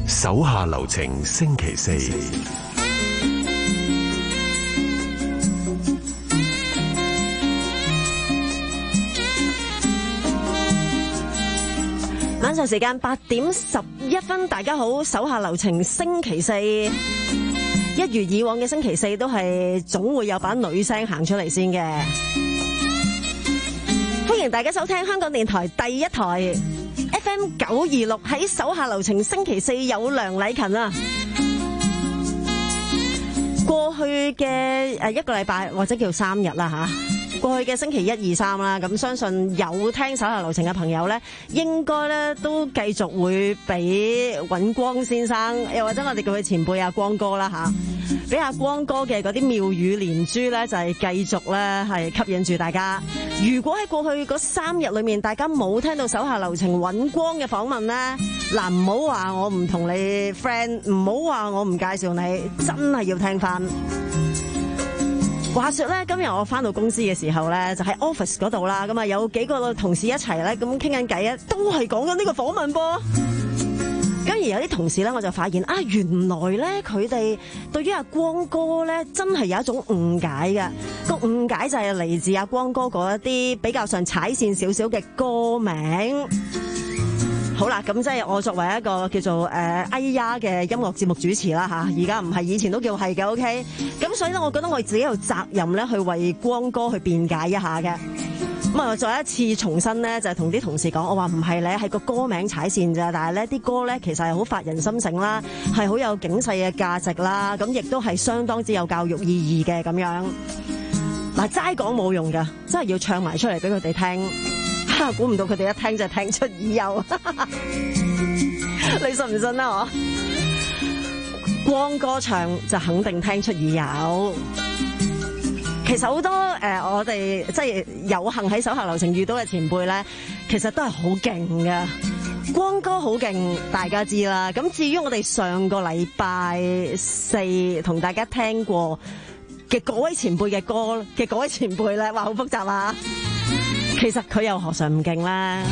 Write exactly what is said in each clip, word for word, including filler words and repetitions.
手下留情星期四。 晚上時間八點十一分，大家好，手下留情星期四，一如以往嘅星期四都係總會有把女聲行出嚟先嘅。歡迎大家收聽香港電台第一台 F M 九二六，喺手下留情星期四有梁禮勤啊。過去嘅誒一個禮拜或者叫三日啦吓。過去嘅星期一二三啦，咁相信有聽手下留情嘅朋友咧，應該咧都繼續會俾尹光先生，又或者我哋叫佢前輩阿光哥啦吓，俾阿光哥嘅嗰啲妙語連珠咧，就係繼續咧係吸引住大家。如果喺過去嗰三日裏面，大家冇聽到手下留情尹光嘅訪問咧，嗱，唔好話我唔同你 friend， 唔好話我唔介紹你，真係要聽翻。話說咧，今日我翻到公司嘅時候咧，就喺 office 嗰度啦，咁啊有幾個同事一齊咧，咁傾緊偈啊，都係講緊呢個訪問噃。咁而有啲同事咧，我就發現啊，原來咧佢哋對於阿光哥咧，真係有一種誤解嘅。個誤解就係嚟自阿光哥嗰一啲比較上踩線少少嘅歌名。好啦，咁即係我作為一個叫做誒、呃、哎呀嘅音樂節目主持啦吓，而家唔係以前都叫係嘅 OK， 咁所以咧，我覺得我自己有責任咧去為光哥去辯解一下嘅。咁啊，我再一次重申咧，就係同啲同事講，我話唔係咧，係個歌名踩線咋，但係咧啲歌咧其實係好發人心醒啦，係好有警世嘅價值啦，咁亦都係相當之有教育意義嘅咁樣。嗱，齋講冇用噶，真係要唱埋出嚟俾佢哋聽。估唔到佢哋一聽就聽出耳油，你信唔信啊？我光哥唱就肯定聽出耳油。其實好多誒、呃，我哋即係有幸喺手下留情遇到嘅前輩咧，其實都係好勁噶。光哥好勁，大家知啦。咁至於我哋上個禮拜四同大家聽過嘅嗰位前輩嘅歌嘅嗰位前輩咧，話好複雜啊！其實佢又何嘗唔勁咧？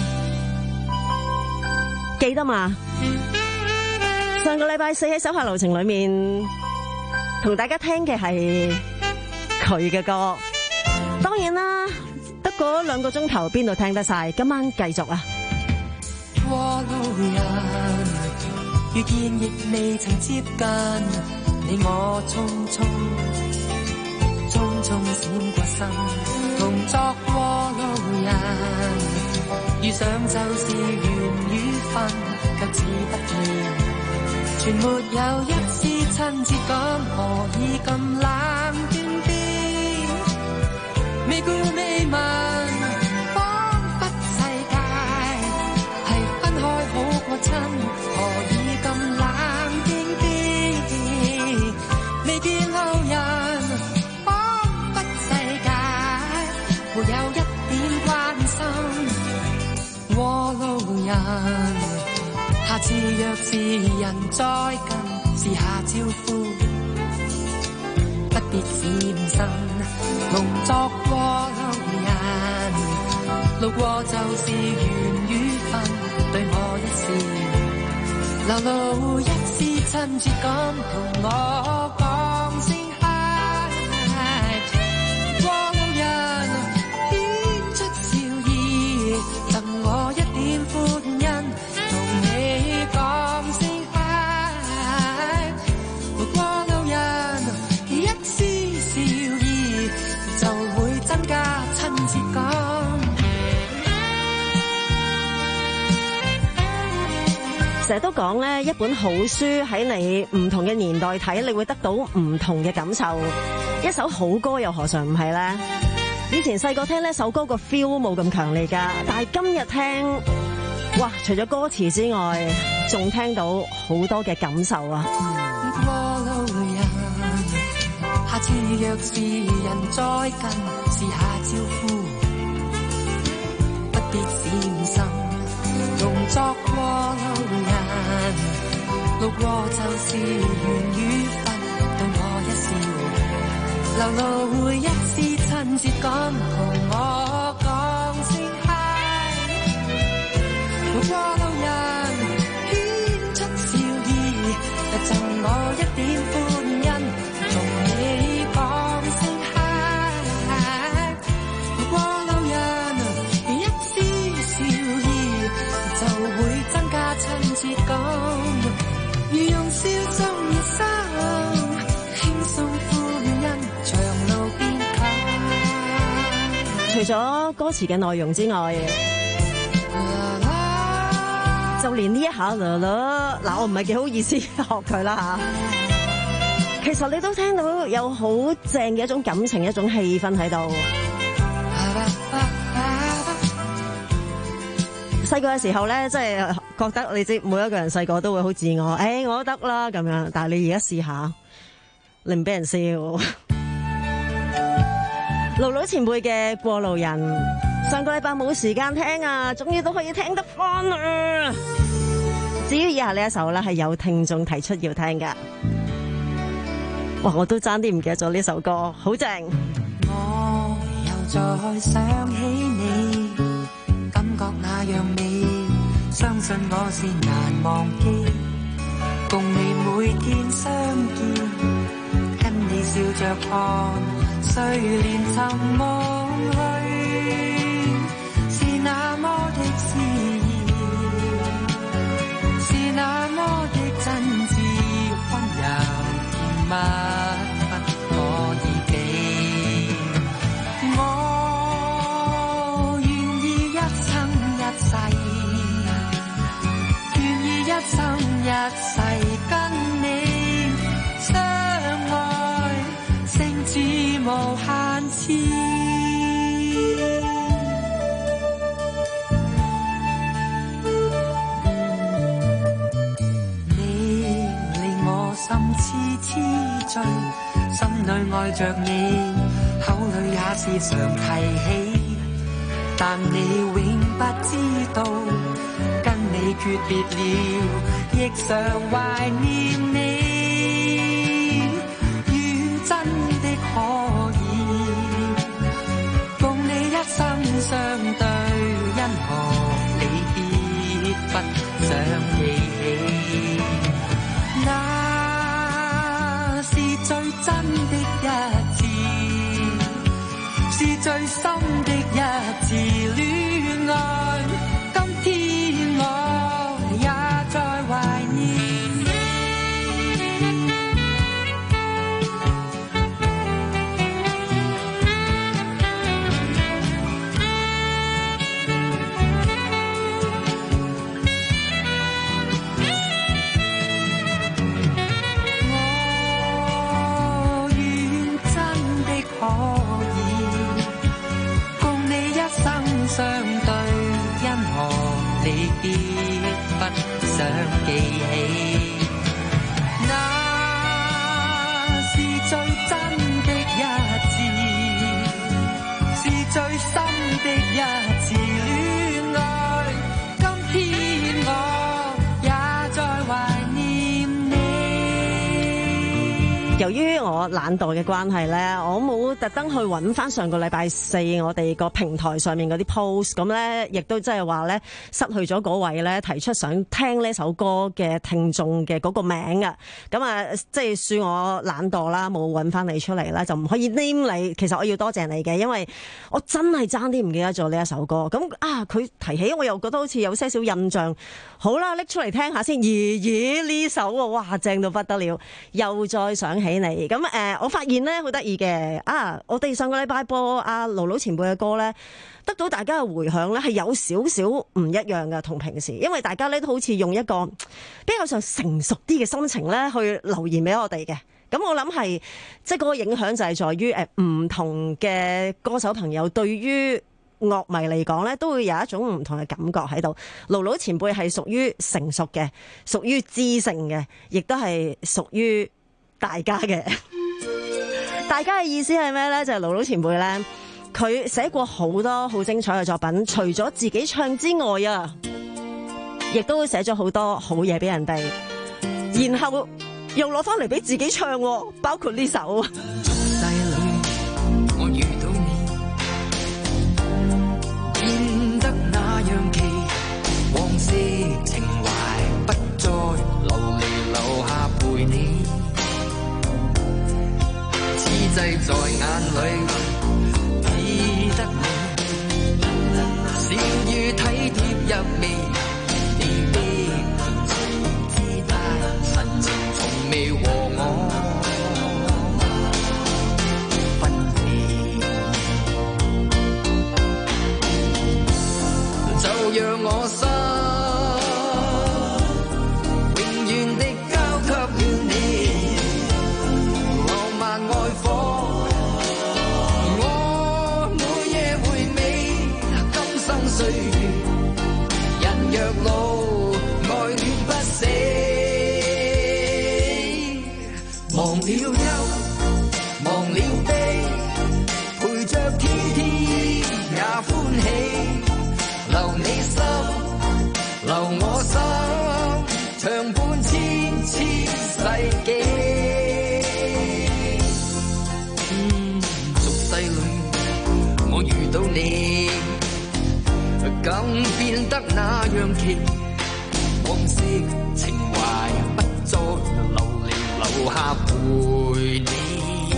記得嘛？上個禮拜四喺手下留情裏面同大家聽嘅係佢嘅歌。當然啦，得嗰兩個鐘頭邊度聽得晒？今晚繼續啊！ 過路人遇見亦未曾接近，你我匆匆匆匆閃過身，同作過路人，遇上就是緣與分，卻似不厭，全沒有一絲親切感，何以咁冷冰冰？未顧未問，彷彿世界係分開好過親，何以咁冷冰冰？未見路人，沒有一點關心，過路人。下次若是人再近，試下招呼，不必閃身，同作過路人。路過就是緣與分，對我一笑，流露一絲親切感，同我講聲嗨。過路人贈我一點歡欣，同你講聲嗨。過路人一絲笑意，就會增加親切感。 成日都講咧，一本好書喺你唔同嘅年代睇，你會得到唔同嘅感受。一首好歌又何嘗唔係咧？以前細個聽呢首歌個 feel 冇咁強烈噶，但係今日聽，哇！除咗歌詞之外，仲聽到好多嘅感受啊！ 過路人，下次若是人再近，試下招呼，不必閃身，同作過路人，路過就是緣與分，對我一笑，流露一絲親切感，同我講聲嗨。過路人牽出笑意， 除咗歌詞嘅內容之外，就連呢一下啦啦，嗱，我唔係幾好意思學佢啦吓。其實你都聽到有好正嘅一種感情、一種氣氛喺度。細個嘅時候咧，即係覺得你知每一個人細個都會好自我，誒、哎，我都得啦咁樣。但係你而家試下，你唔俾人笑。盧盧前輩嘅過路人，上個禮拜冇時間聽啊，終於都可以聽得翻啦。至於以下呢一首咧，係有聽眾提出要聽㗎。哇，我都爭啲唔記得咗呢首歌，好正。 我又再想起你，感覺那樣美，相信我是難忘記。共你每天相見，跟你笑着看，睡蓮尋望去，是那麼的詩意，是那麼的真摯溫柔甜蜜。一生一世跟你相愛，勝似無限次。你令我心痴痴醉，心裏愛着你，口裏也時常提起，但你永不知道，你訣別了，亦常懷念你。如真的可以，共你一生相對，因何你必不想記起？那是最真的一次，是最深的一次戀愛。相對，因何你必不想記起？那是最真的一次，是最深的一次戀愛。今天我也在懷念你。 由於我懶惰嘅關係咧，我冇特登去揾翻上個禮拜四我哋個平台上面嗰啲 post， 咁咧亦都即係話咧失去咗嗰位咧提出想聽呢首歌嘅聽眾嘅嗰個名啊，咁啊即係算我懶惰啦，冇揾翻你出嚟啦，就唔可以 name 你。其實我要多謝你嘅，因為我真係爭啲唔記得咗呢一首歌。咁啊佢提起我又覺得好似有些少印象，好啦，拎出嚟聽下先。咦咦呢首啊，哇正到不得了，又再想起你。咁誒、呃，我發現咧好得意嘅啊！我哋上個禮拜播阿盧盧前輩嘅歌咧，得到大家嘅回響咧係有少少唔一樣嘅，同平時，因為大家咧都好似用一個比較上成熟啲嘅心情咧去留言俾我哋嘅。咁我諗係即係嗰個影響就係在於誒唔同嘅歌手朋友對於樂迷嚟講咧，都會有一種唔同嘅感覺喺度。盧盧前輩係屬於成熟嘅，屬於知性嘅，亦都係屬於大家嘅。大家嘅意思係咩呢？就係盧盧前輩呢，佢寫過好多好精彩嘅作品，除咗自己唱之外啊，亦都寫咗好多好嘢俾人哋，然後又攞翻嚟俾自己唱，包括呢首。我遇到你，變得那樣奇，往事情懷不再流離留下陪你。在眼裏只得你，笑與體貼入微，你的言辭之大，神情從未和我。 忘了憂，忘了悲，陪着天天也歡喜，留你心，留我心，長伴千千世紀。嗯，俗世裏我遇到你，更變得那樣奇，往昔情懷不再流離，留下陪你。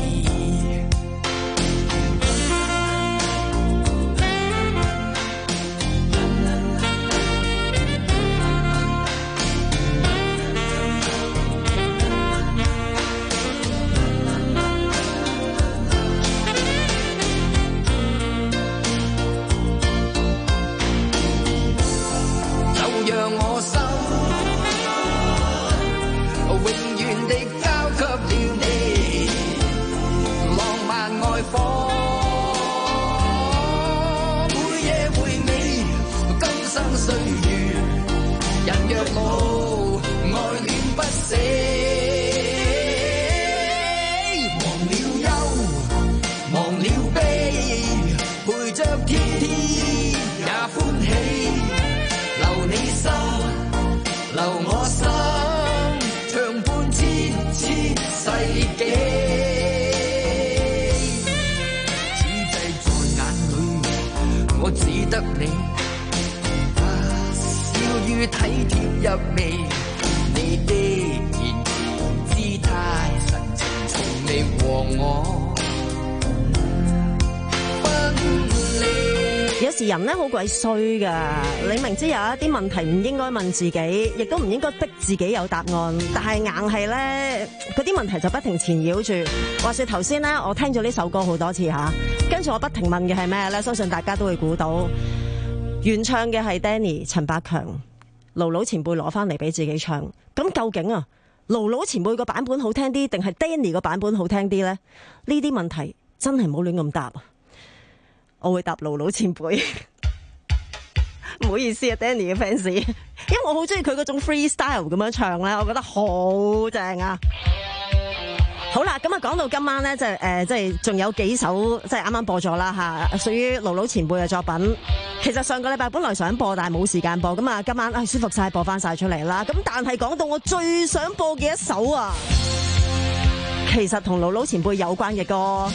人咧好鬼衰噶，你明知有一啲問題唔應該問自己，亦都唔應該逼自己有答案，但係硬係咧嗰啲問題就不停纏繞住。話說頭先咧，我聽咗呢首歌好多次吓，跟住我不停問嘅係咩咧？相信大家都會估到，原唱嘅係 Danny 陳百強，盧盧前輩攞翻嚟俾自己唱。咁究竟啊，盧盧前輩個版本好聽啲，定係 Danny 個版本好聽啲咧？呢啲問題真係唔好亂咁答啊！我會答盧盧前輩，唔好意思啊 ，Danny 嘅 fans， 因為我好中意佢嗰種 freestyle 咁樣唱咧，我覺得好正啊！好啦，咁啊講到今晚咧，就誒、呃，即係仲有幾首即係啱啱播咗啦吓，屬於盧盧前輩嘅作品。其實上個禮拜本來想播，但係冇時間播，咁啊今晚啊舒服晒，播翻晒出嚟啦。咁但係講到我最想播嘅一首啊，其實同盧盧前輩有關嘅歌。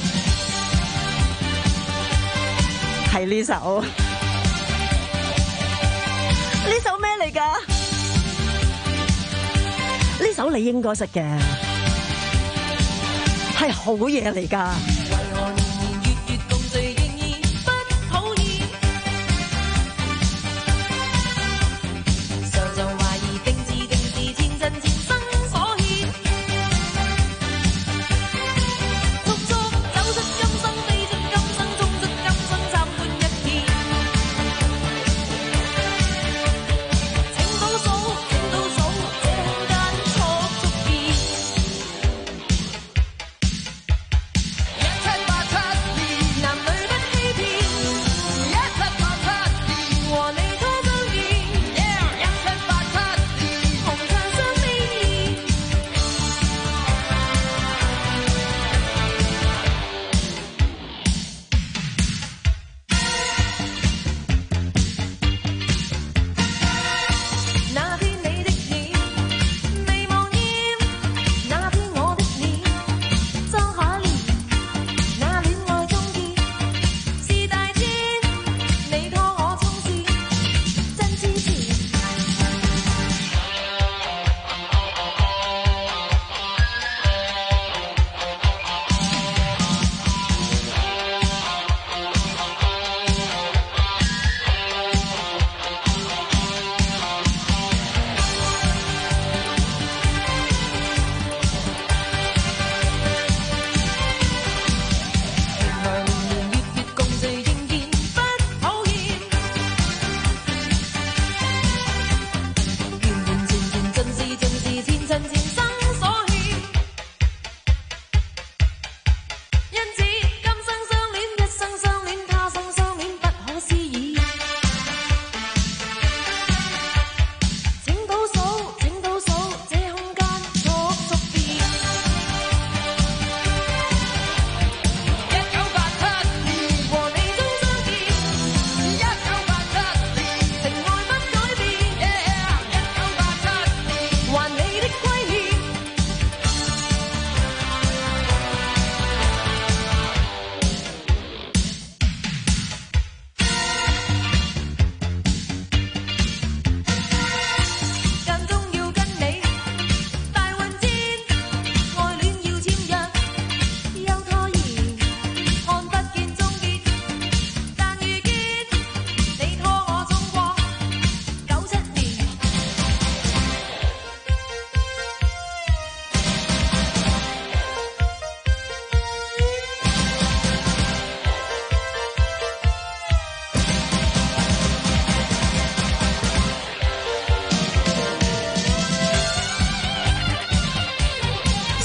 係呢首，呢首咩嚟㗎？呢首你應該識嘅，係好嘢嚟㗎。 一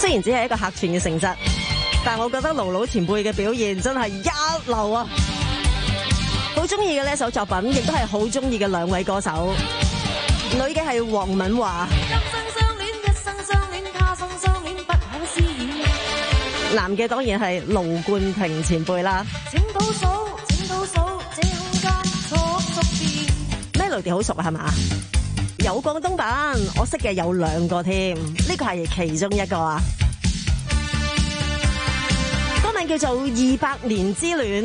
雖然只係一個客串嘅性質，但我覺得盧盧前輩嘅表現真係一流啊！好中意嘅呢首作品，亦都係好中意嘅兩位歌手，女嘅係黃敏華，男嘅當然係盧冠廷前輩啦。Melody 好熟啊，係嘛？有廣東版，我識嘅有兩個添，呢個係其中一個啊。歌名叫做《二百年之戀》，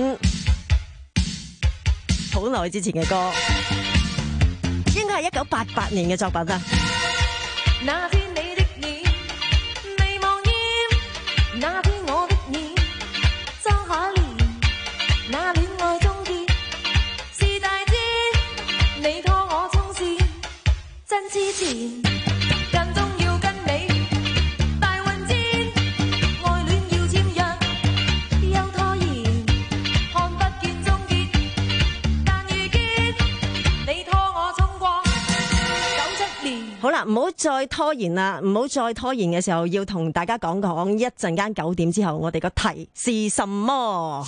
好耐之前嘅歌，應該係一九八八年嘅作品啊。那天你的臉未望厭，那天我的臉裝可憐，那戀愛終結是大戰，你拖我衝線真痴纏，間中要跟你大混戰，愛戀要簽約又拖延，看不見終結，但遇見你拖我衝過九七年。好啦，唔好再拖延啦，唔好再拖延嘅時候，要同大家講講一陣間九點之後，我哋個題是什麼？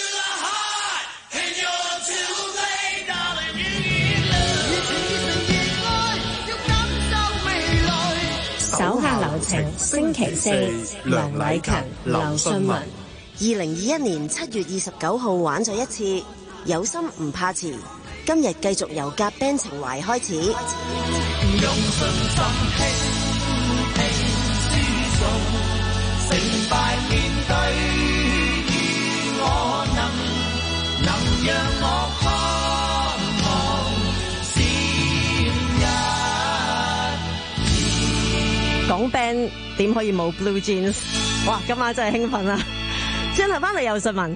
手下留情，星期四，梁偉勤、劉信文。二零二一年七月二十九號玩咗一次，有心唔怕遲。今日繼續由夾 band 情懷開始。用信心傾聽輸送，成敗面對，如我能能讓我盼望閃日。講 band 點可以冇 Blue Jeans？ 哇！今晚真係興奮啊！轉頭翻嚟有新聞。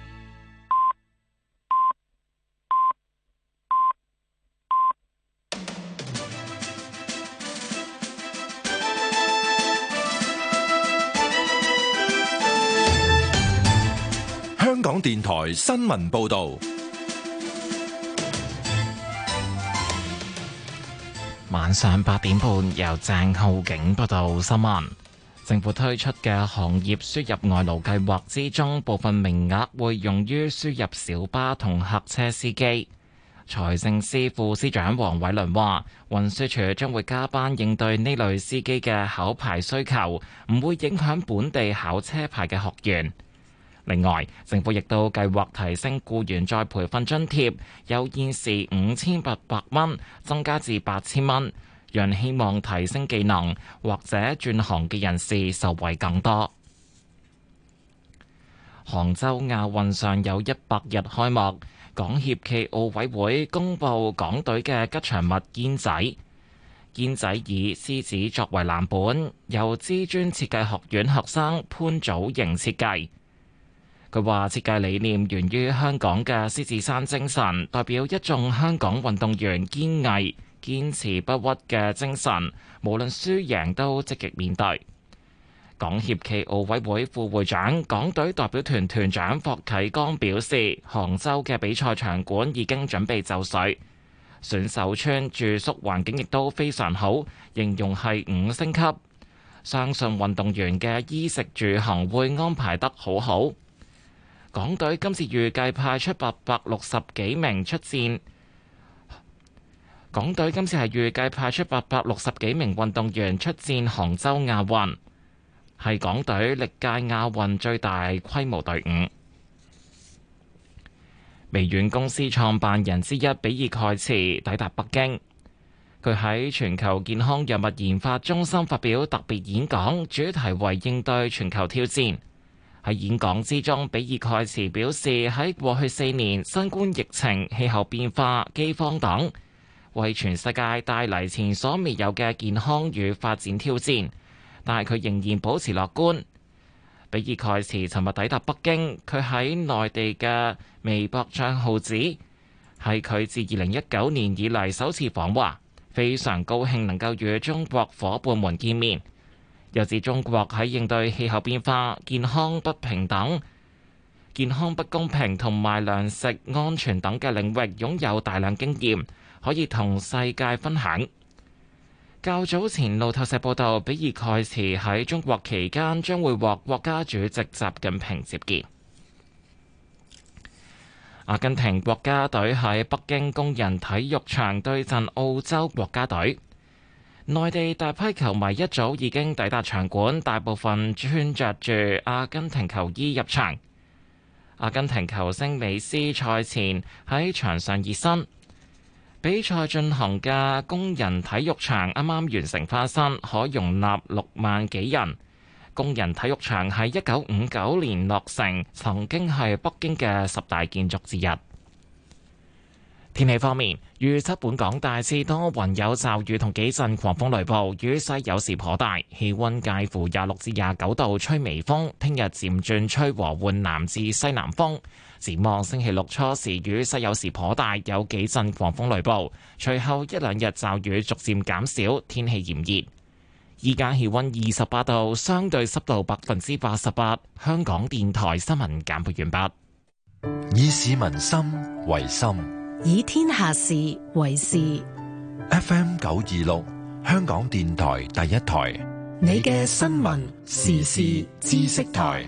香港電台新聞報道。 晚上八點半，由鄭浩景報道新聞。政府推出嘅行業輸入外勞計劃之中，部分名額會用於輸入小巴同客車司機。財政司副司長黃偉綸話，運輸署將會加班應對呢類司機嘅考牌需求，唔會影響本地考車牌嘅學員。另外，政府亦都計劃提升僱員再培訓津貼，由現時五千八百蚊增加至八千蚊，讓希望提升技能或者轉行嘅人士受惠更多。杭州亞運尚有一百日開幕，港協暨奧委會公布港隊嘅吉祥物堅仔。堅仔以獅子作為藍本，由知專設計學院學生潘祖瑩設計。佢話設計理念源於香港嘅獅子山精神，代表一眾香港運動員堅毅、堅持不屈嘅精神，無論輸贏都積極面對。港協暨奧委會副會長、港隊代表團團長霍啟剛表示，杭州嘅比賽場館已經準備就緒，選手村住宿環境亦都非常好，形容係五星級。相信運動員嘅衣食住行會安排得好好。港隊今次預計派出八百六十幾名出戰。港隊今次係預計派出八百六十幾名運動員出戰杭州亞運，係港隊歷屆亞運最大規模隊伍。微軟公司創辦人之一比爾蓋茨抵達北京，佢喺全球健康藥物研發中心發表特別演講，主題為應對全球挑戰。喺演講之中，比爾蓋茨表示喺過去四年，新冠疫情、氣候變化、饑荒等，為全世界帶嚟前所未有嘅健康與發展挑戰，但係佢仍然保持樂觀。比爾蓋茨尋日抵達北京，佢喺內地嘅微博帳號指係佢自二零一九年以嚟首次訪華，非常高興能夠與中國夥伴們見面。又指中國喺應對氣候變化、健康不平等、健康不公平同埋糧食安全等嘅領域擁有大量經驗，可以同世界分享。 較早前路透社報道，比爾蓋茨喺中國期間將會獲國家主席習近平接見。阿根廷國家隊喺北京工人體育場對陣澳洲國家隊。內地大批球迷一早已經抵達場館，大部分穿着住阿根廷球衣入場。阿根廷球星美斯賽前喺場上熱身。比賽進行嘅工人體育場啱啱完成翻新，可容納六萬幾人。工人體育場喺一九五九年落成，曾經係北京嘅十大建築之一。天氣方面，預測本港大致多雲有驟雨同幾陣狂風雷暴，雨勢有時頗大，氣溫介乎廿六至廿九度，吹微風。聽日漸轉吹和緩南至西南風。展望星期六初時雨勢有時頗大，有幾陣狂風雷暴，隨後一兩日驟雨逐漸減少，天氣炎熱。依家氣溫二十八度，相對濕度百分之八十八。香港電台新聞簡報完畢。 以市民心為心， 以天下事為事。 F M 九二六，香港電台第一台， 你嘅新聞時事知識台。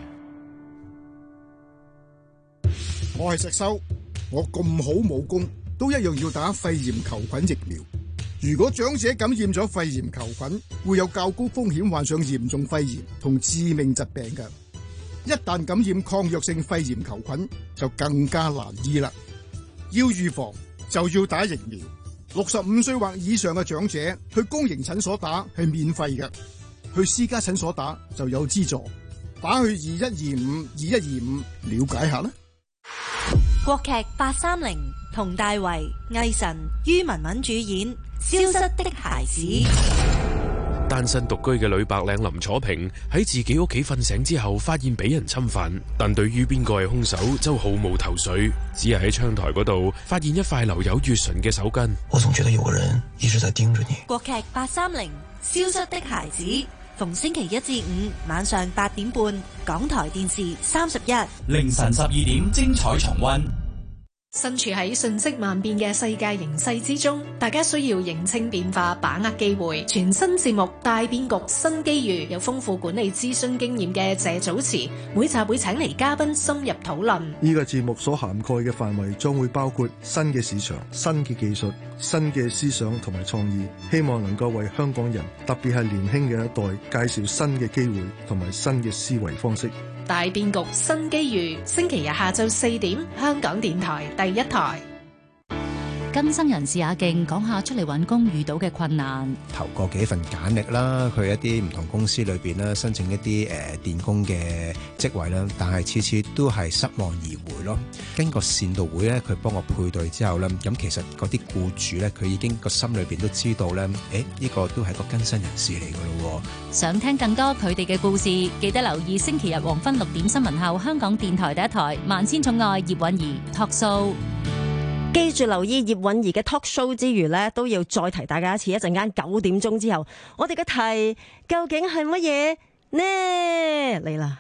我係石修，我咁好武功，都一樣要打肺炎球菌疫苗。如果長者感染咗肺炎球菌，會有較高風險患上嚴重肺炎同致命疾病嘅。一旦感染抗藥性肺炎球菌，就更加難醫啦。要預防就要打疫苗。六十五歲或以上嘅長者去公營診所打係免費嘅，去私家診所打就有資助。打去二一二五二一二五了解下啦。 國劇八三零，佟大為、魏晨、于文文主演《消失的孩子》。 單身獨居嘅女白領林楚平喺自己屋企瞓醒之後，發現俾人侵犯，但對於邊個係兇手就毫無頭緒，只係喺窗台嗰度發現一塊留有月唇嘅手巾。 我總覺得有個人一直在盯着你。 國劇八三零，《消失的孩子》，逢星期一至五晚上八點半，港台電視三十一， 凌晨十二點精彩重溫。 身處喺瞬息萬變嘅世界形勢之中，大家需要認清變化，把握機會。全新節目大變局新機遇，有豐富管理諮詢經驗嘅謝祖慈，每集會請嚟嘉賓深入討論。 呢個節目所涵蓋嘅範圍將會包括新嘅市場、新嘅技術、新嘅思想同埋創意，希望能夠為香港人，特別係年輕嘅一代，介紹新嘅機會同埋新嘅思維方式。 大變局新機遇，星期日下晝四點，香港電台第一台。 更生人士阿勁講下出嚟揾工遇到嘅困難。 投過幾份簡歷啦，去一啲唔同公司裏邊啦，申請一啲誒、呃、電工嘅職位啦，但係次次都係失望而回咯。經過善導會咧，佢幫我配對之後咧，咁其實嗰啲僱主咧，佢已經個心裏邊都知道咧，誒呢、呢個都係個更生人士嚟㗎咯。 想聽更多佢哋嘅故事，記得留意星期日黃昏六點新聞後，香港電台第一台《萬千寵愛葉韻儀》Talk Show。 記住留意葉韻儀嘅 talk show 之餘呢，都要再提大家一次，一陣間九點鐘之後，我哋嘅題究竟係乜嘢呢？嚟啦！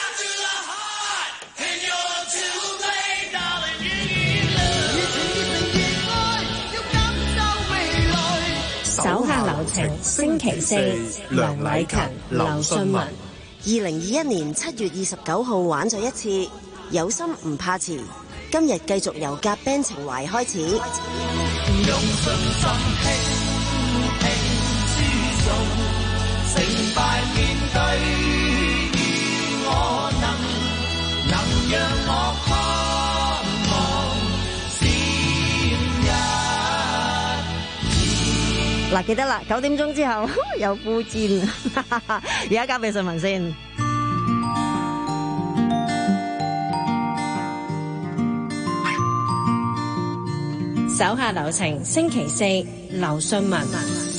手下留情，星期四，梁偉勤、劉信文。 二零二一年七月二十九號玩咗一次，有心唔怕遲。今日繼續由夾 band 情懷開始。用信心輕輕輸送，成敗面對，如我能能讓我盼望先日。嗱，記得啦，九點鐘之後有呼戰，而家交俾信文先。 手下留情，星期四，劉信文。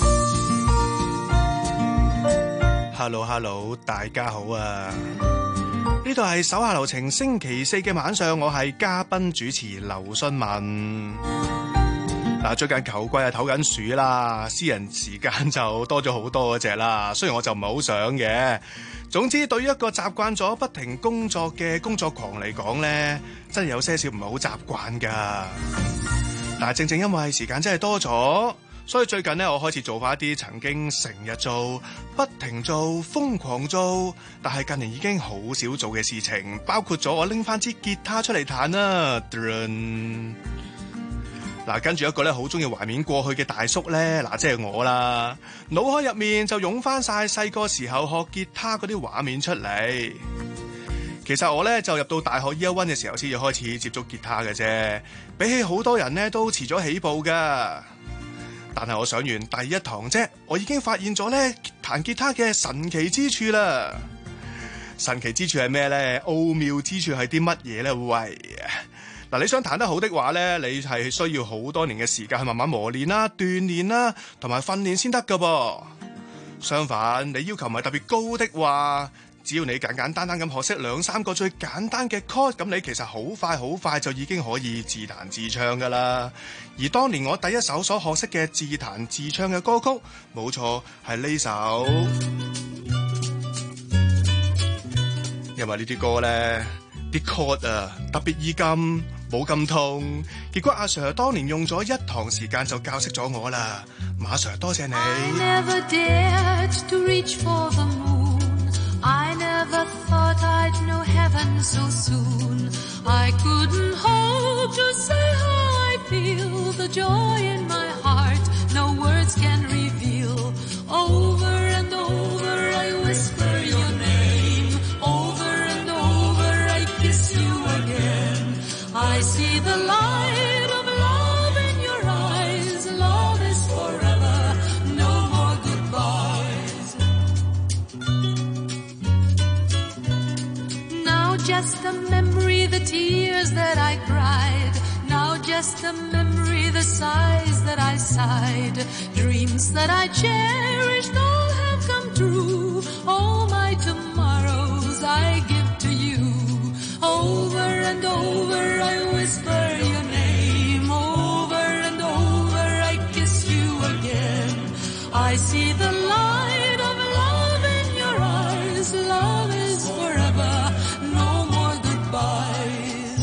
Hello Hello， 大家好啊！呢度係手下留情，星期四嘅晚上，我係嘉賓主持劉信文。嗱，最近球季啊，唞緊暑啦，私人時間就多咗好多嗰隻啦。雖然我就唔係好想嘅，總之對於一個習慣咗不停工作嘅工作狂嚟講呢，真係有些少唔係好習慣噶。但係正正因為時間真係多咗， 所以最近呢，我開始做翻一啲曾經成日做、不停做、瘋狂做，但係近年已經好少做嘅事情，包括咗我拎翻支吉他出嚟彈啦。嗱，跟住一個咧好中意懷緬過去嘅大叔咧，嗱，即係我啦，腦海入面就湧翻晒細個時候學吉他嗰啲畫面出嚟。其實我咧就入到大學 year one 嘅時候先至開始接觸吉他嘅啫，比起好多人咧都遲咗起步噶。但係我上完第一堂啫，我已經發現咗咧彈吉他嘅神奇之處啦。神奇之處係咩咧？奧妙之處係啲乜嘢咧？喂！嗱，你想彈得好的話咧，你係需要好多年嘅時間去慢慢磨練啦、鍛煉啦，同埋訓練先得噶噃。相反，你要求唔係特別高的話，只要你簡簡單單咁學識兩三個最簡單嘅 chord， 咁你其實好快好快就已經可以自彈自唱噶啦。而當年我第一首所學識嘅自彈自唱嘅歌曲，冇錯係呢首，因為呢啲歌咧啲 chord 啊特別易撳，冇咁痛，結果阿 Sir 當年用咗一堂時間就教識咗我啦。馬 Sir 多謝你。 I never dared to reach for the moon. I never thought I'd know heaven so soon. I couldn't hope to say how I feel. The joy in my heart no words can reveal. Over and over I whisper your name. Over and over I kiss you again. I see the light of love in your eyes. Love is forever, no more goodbyes. Now just a memory, the tears that I cried. Now just a memory, the sighs that I sighed. Dreams that I cherished all have come true. All my tomorrows I give to you. Over and over I whisper your name. Over and over I kiss you again. I see the light of love in your eyes. Love is forever, no more goodbyes.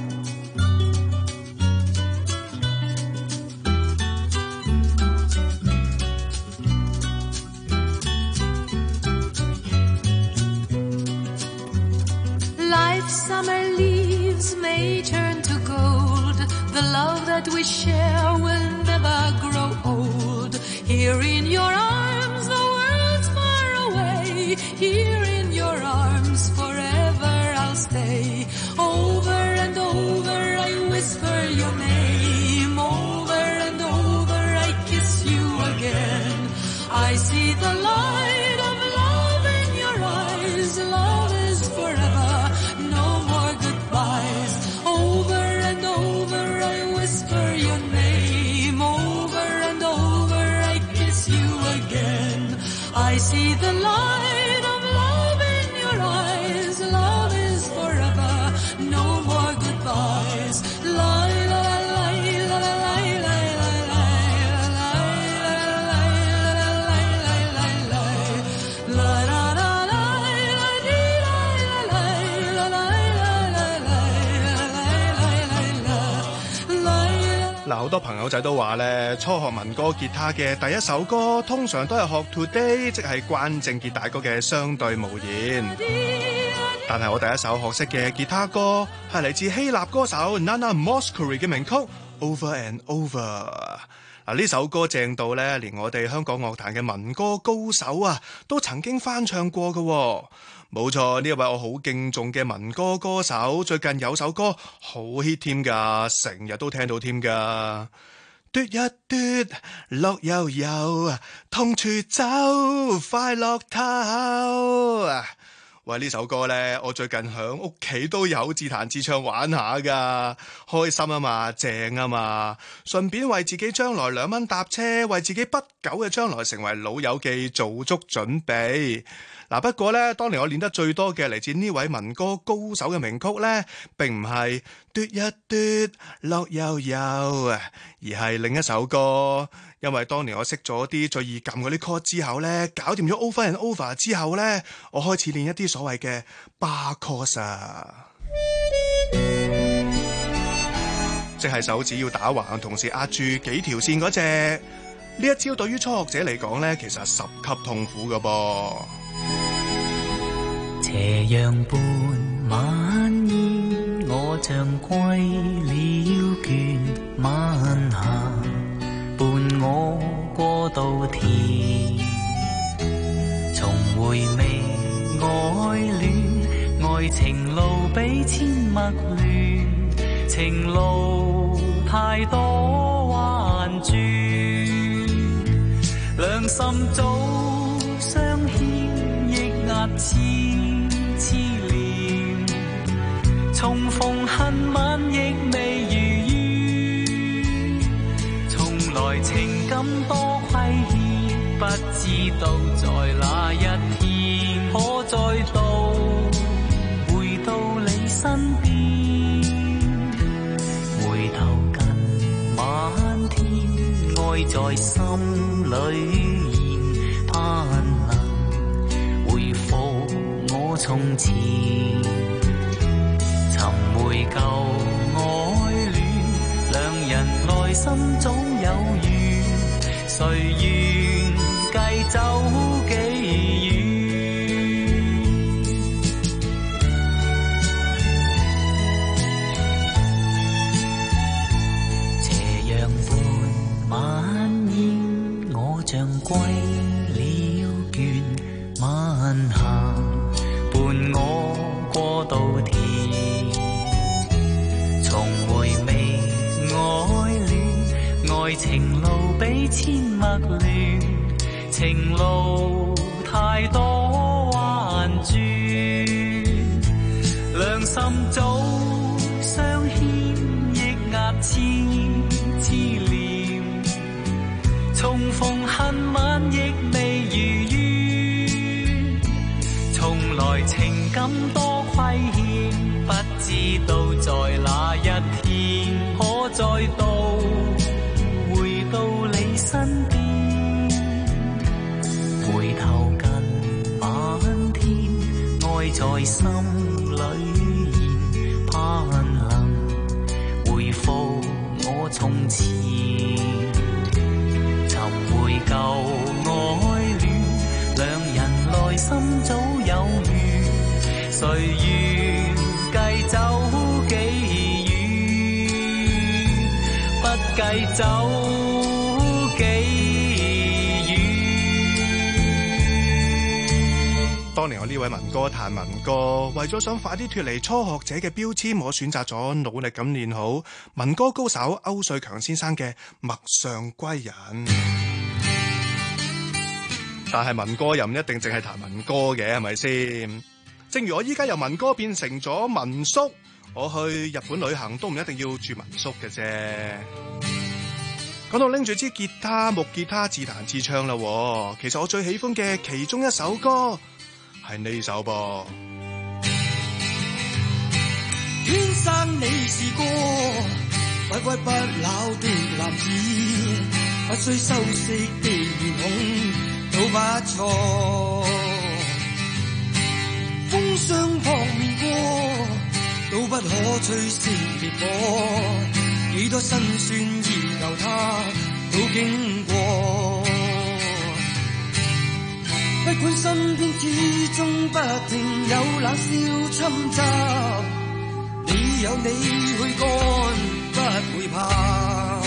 Life's summer leaves may turn to gold. The love that we share will never grow old. Here in your arms, the world's far away. Here in your arms, forever I'll stay. Over and over I whisper your name. Over and over I kiss you again. I see the light of love in your eyes. Love is forever, no more goodbyes. Over and over I whisper your name. Over and over I kiss you again. I see the light of love in your eyes. Love is forever, no more goodbyes. La la la la la la la la la la la la。 嗱，好多朋友仔都話咧，初學民歌吉他嘅第一首歌，通常都係學 Today， 即係關正傑大哥嘅相對無言。但係我第一首學識嘅吉他歌係嚟自希臘歌手 Nana Mouskouri 嘅名曲 Over and Over。嗱，呢首歌正到咧，連我哋香港樂壇嘅民歌高手啊，都曾經翻唱過嘅喎。冇錯，呢一位我好敬重嘅民歌歌手，最近有首歌好 hit 添㗎，成日都聽到添㗎。嘟一嘟，樂悠悠，痛處走，快樂透。喂，呢首歌呢，我最近響屋企都有自彈自唱玩下㗎，開心啊嘛，正啊嘛，順便為自己將來兩蚊搭車，為自己不久嘅將來成為老友記做足準備。嗱，不過咧，當年我練得最多嘅嚟自呢位民歌高手嘅名曲咧，並唔係嘟一嘟樂悠悠，而係另一首歌。因為當年我識咗啲最易撳嗰啲 chord 之後咧，搞掂咗 over and over 之後咧，我開始練一啲所謂嘅 bar chords 啊，即係手指要打橫，同時壓住幾條線嗰隻。 呢一招對於初學者嚟講呢，其實係十級痛苦㗎噃。 斜陽伴晚煙，我像歸了倦晚霞，伴我過稻田，重回味愛戀，愛情路比千陌亂，情路太多彎轉，兩心早相牽，抑壓痴痴念，重逢恨晚亦未如願，從來情感多虧欠，不知道在哪一天可再度回到你身邊，回頭近晚天，愛在心裏現，盼能回復我從前，尋回舊愛戀，兩人內心總有緣，誰願繼走幾遠？斜陽伴晚煙，我像歸了倦晚霞，伴我過稻田，重回味愛戀，愛情路比千陌亂，情路太多彎轉，兩心早相牽，抑壓痴痴念，重逢恨晚亦未如願，從來情感多虧欠，不知道在哪一天可再度回到你身邊，回頭近晚天，愛在心裏現，盼能回復我從前，尋回舊愛戀，兩人內心早有緣，誰願繼走幾遠？不繼走幾遠？ 當年我呢位民歌彈民歌，為咗想快啲脫離初學者嘅標籤，我選擇咗努力咁練好民歌高手歐瑞強先生嘅《陌上歸人》。但係民歌又唔一定淨係彈民歌嘅，係咪先？正如我依家由民歌變成咗民宿，我去日本旅行都唔一定要住民宿嘅啫。講到拎住支吉他、木吉他自彈自唱啦，其實我最喜歡嘅其中一首歌係呢首噃。 天生你是個不屈不撓的男子，不需修飾的面孔都不錯，風霜撲面過都不可吹熄烈火，幾多辛酸意舊他都經過，不管身邊始終不停有冷笑侵襲，你有你去幹不會怕，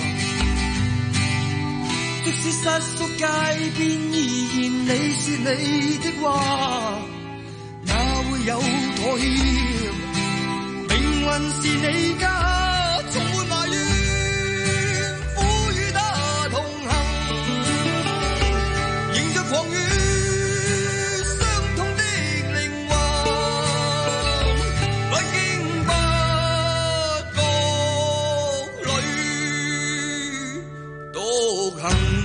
即使失足街邊依然你說你的話，哪會有妥協？命運是你家，充滿埋怨，苦與他同行，迎着狂雨，傷痛的靈魂，歷經不覺裏獨行。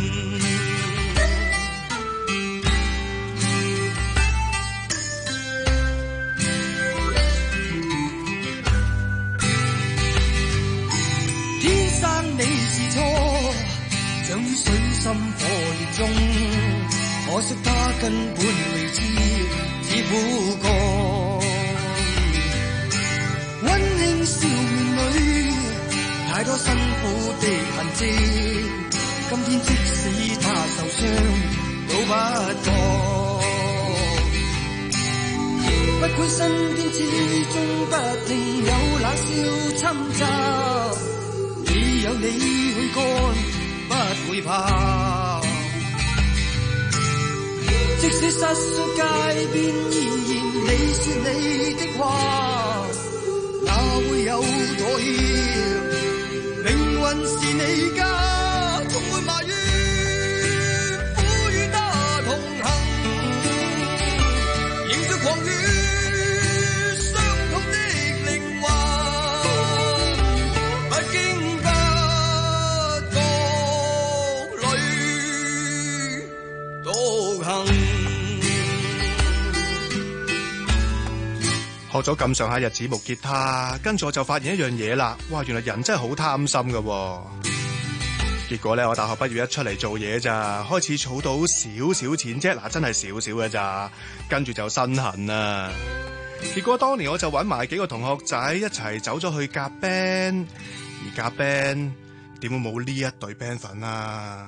心火烈中，可惜他根本未知，只苦過溫馨笑面裏，太多辛苦的痕跡， 今天即使他受傷都不覺，不管身邊始終不定有冷笑侵襲，你有你去幹不會怕，即使失足街邊依然你說你的話，哪會有妥協，命運是你家，總會埋怨苦與他同行，迎着狂雨傷痛的靈魂，不經不覺淚獨行。 學咗咁上下日子木吉他，跟住我就發現一樣嘢啦，哇！原來人真係好貪心噶喎。結果咧，我大學畢業一出嚟做嘢咋，開始儲到少少錢啫，嗱真係少少嘅咋，跟住就身痕啦。結果當年我就揾埋幾個同學仔一齊走咗去夾 band， 而夾 band 點會冇呢一隊 band 粉啊？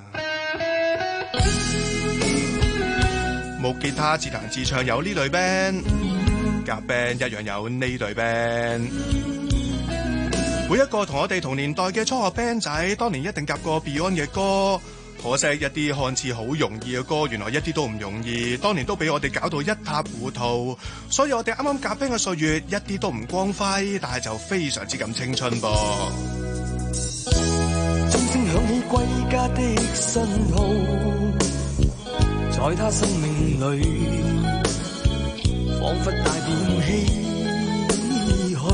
木吉他自彈自唱有呢隊 band。夾 band 一樣有呢隊 band， 每一個同我哋同年代嘅初學 band 仔，當年一定夾過 Beyond 嘅歌。可惜一啲看似好容易嘅歌，原來一啲都唔容易。當年都俾我哋搞到一塌糊塗，所以我哋啱啱夾 band 嘅歲月一啲都唔光輝，但係就非常之咁青春噃。 鐘聲響起歸家的信號，在他生命裏彷彿帶點唏噓，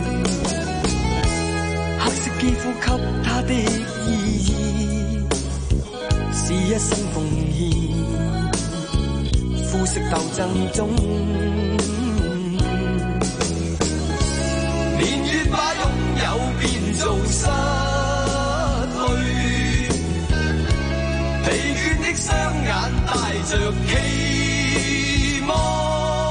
黑色肌膚給他的意義是一生奉獻，膚色鬥爭中，年月把擁有變做失去，疲倦的雙眼帶着期望，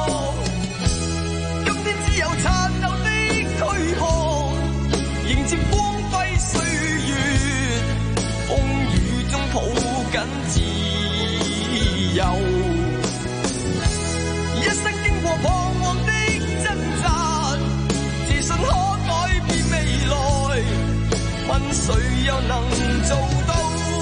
只有殘留的軀殼，迎接光輝歲月，風雨中抱緊自由。一生經過彷徨的掙扎，自信可改變未來，問誰又能做到？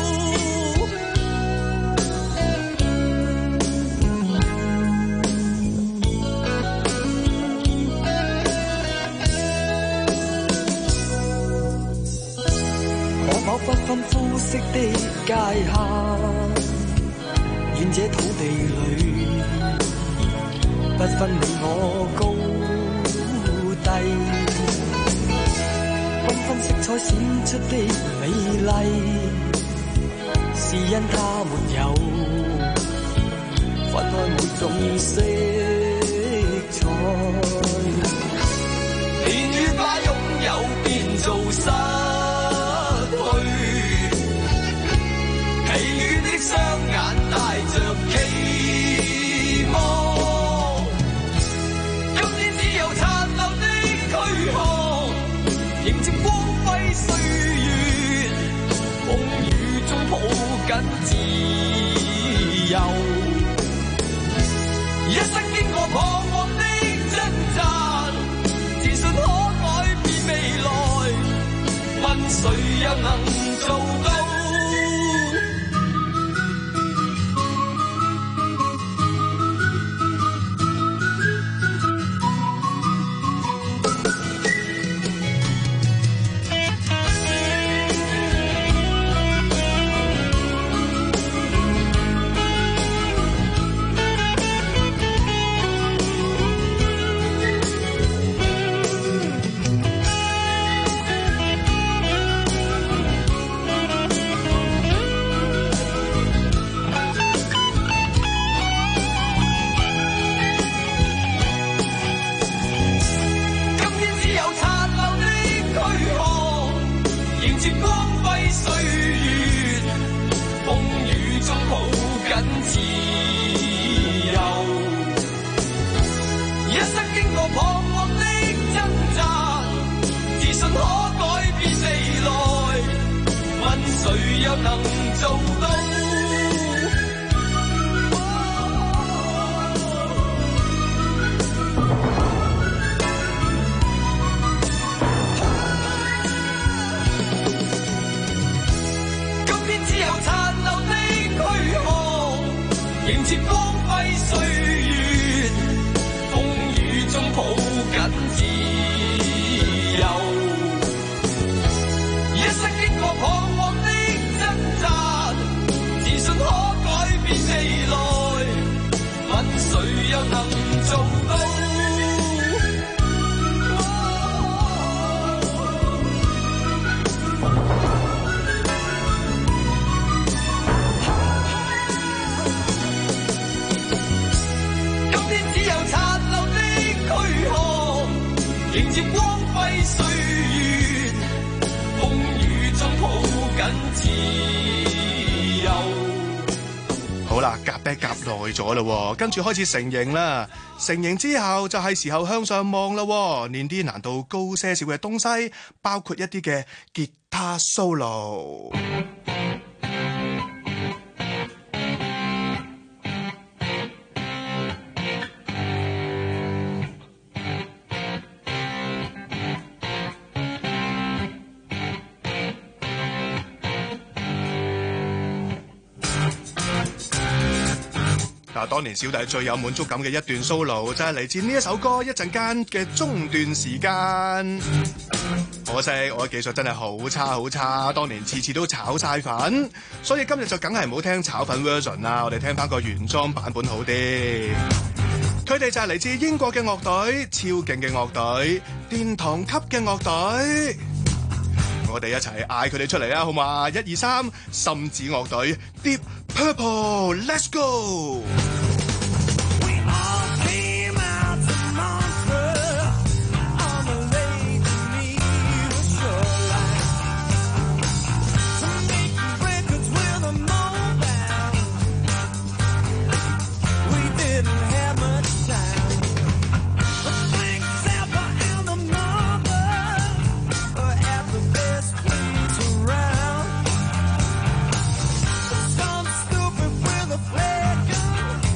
不分膚色的界限，願這土地裏不分你我高低，繽紛色彩閃出的美麗，是因它沒有分開每種色彩，年月把擁有變做失疲倦的雙眼帶着期望，今天只有殘留的軀殼，迎接光輝歲月，風雨中抱緊自由。一生經過彷徨的掙扎，自信可改變未來，問誰又能做到？誰又能做到。今天只有殘留的軀殼，迎接光輝歲月，風雨中抱緊自由。一生經過彷徨的掙扎，自信可改變未來，問誰又能做到？今天只有殘留的軀殼，迎接光輝歲月，風雨中抱緊自由。 好啦，夾 band 夾耐咗啦，跟住開始成型啦。成型之後就係時候向上望啦，練啲難度高些少嘅東西，包括一啲嘅吉他 solo。嗱，當年小弟最有滿足感嘅一段 solo 就係嚟自呢一首歌一陣間嘅中段時間。可惜我嘅技術真係好差好差，當年次次都炒晒粉，所以今日就梗係唔好聽炒粉 version 啦，我哋聽翻個原裝版本好啲。佢哋就係嚟自英國嘅樂隊，超勁嘅樂隊，殿堂級嘅樂隊。我哋一齊嗌佢哋出嚟啊，好嘛？一二三，深紫樂隊 Deep Purple，Let's go！ Some stupid with a flag gun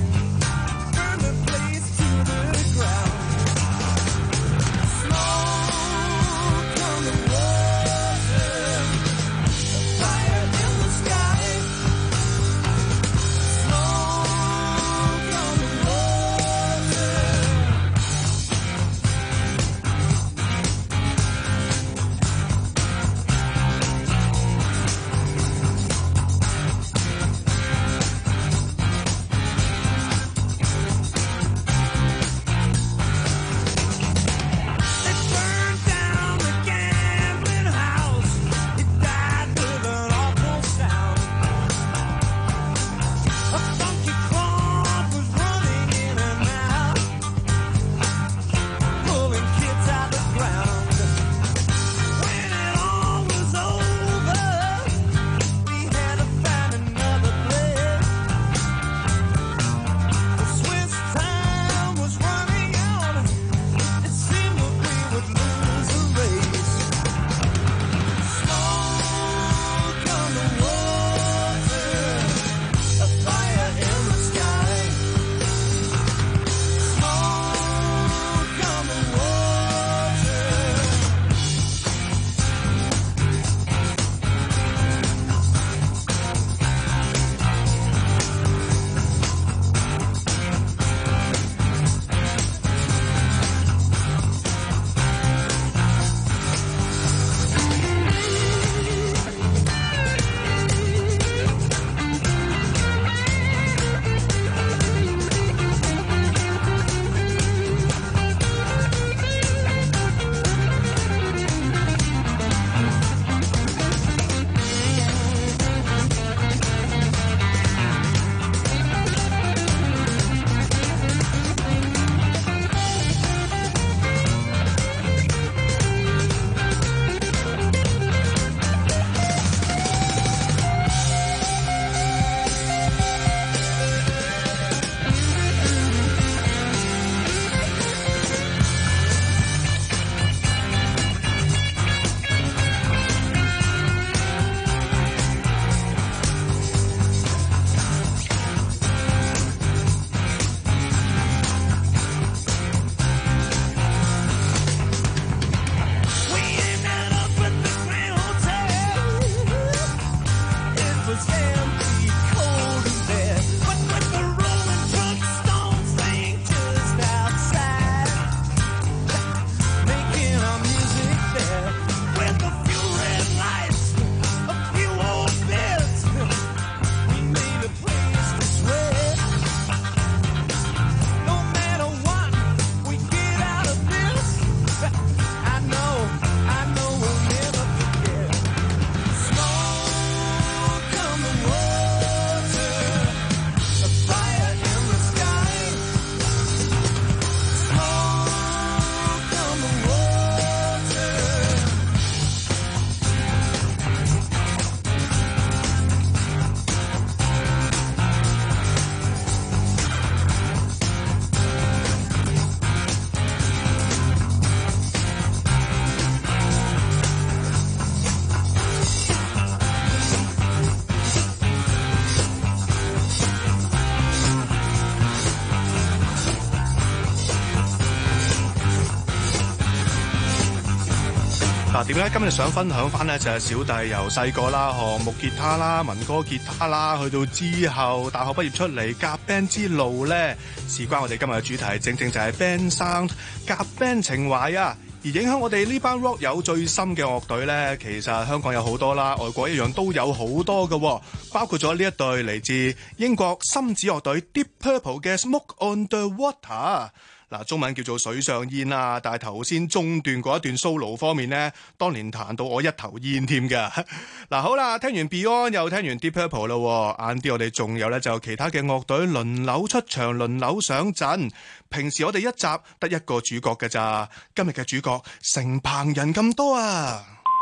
嗱，點解今日想分享翻呢？就係小弟由細個啦，學木吉他啦、民歌吉他啦，去到之後大學畢業出嚟夾 band 之路呢，事關我哋今日嘅主題，正正就係 band sound 夾 band 情懷啊！而影響我哋呢班 rock 友最深嘅樂隊呢，其實香港有好多啦，外國一樣都有好多嘅，包括咗呢一隊嚟自英國深紫樂隊 Deep Purple 嘅 Smoke on the Water。嗱，中文叫做水上煙啊，但係頭先中段嗰一段 solo 方面呢，當年彈到我一頭煙添㗎。嗱，好啦，聽完 Beyond 又聽完 Deep Purple 啦，晏啲我哋仲有呢，就其他嘅樂隊輪流出場，輪流上陣。平時我哋一集得一個主角㗎咋，今日嘅主角成棚人咁多啊！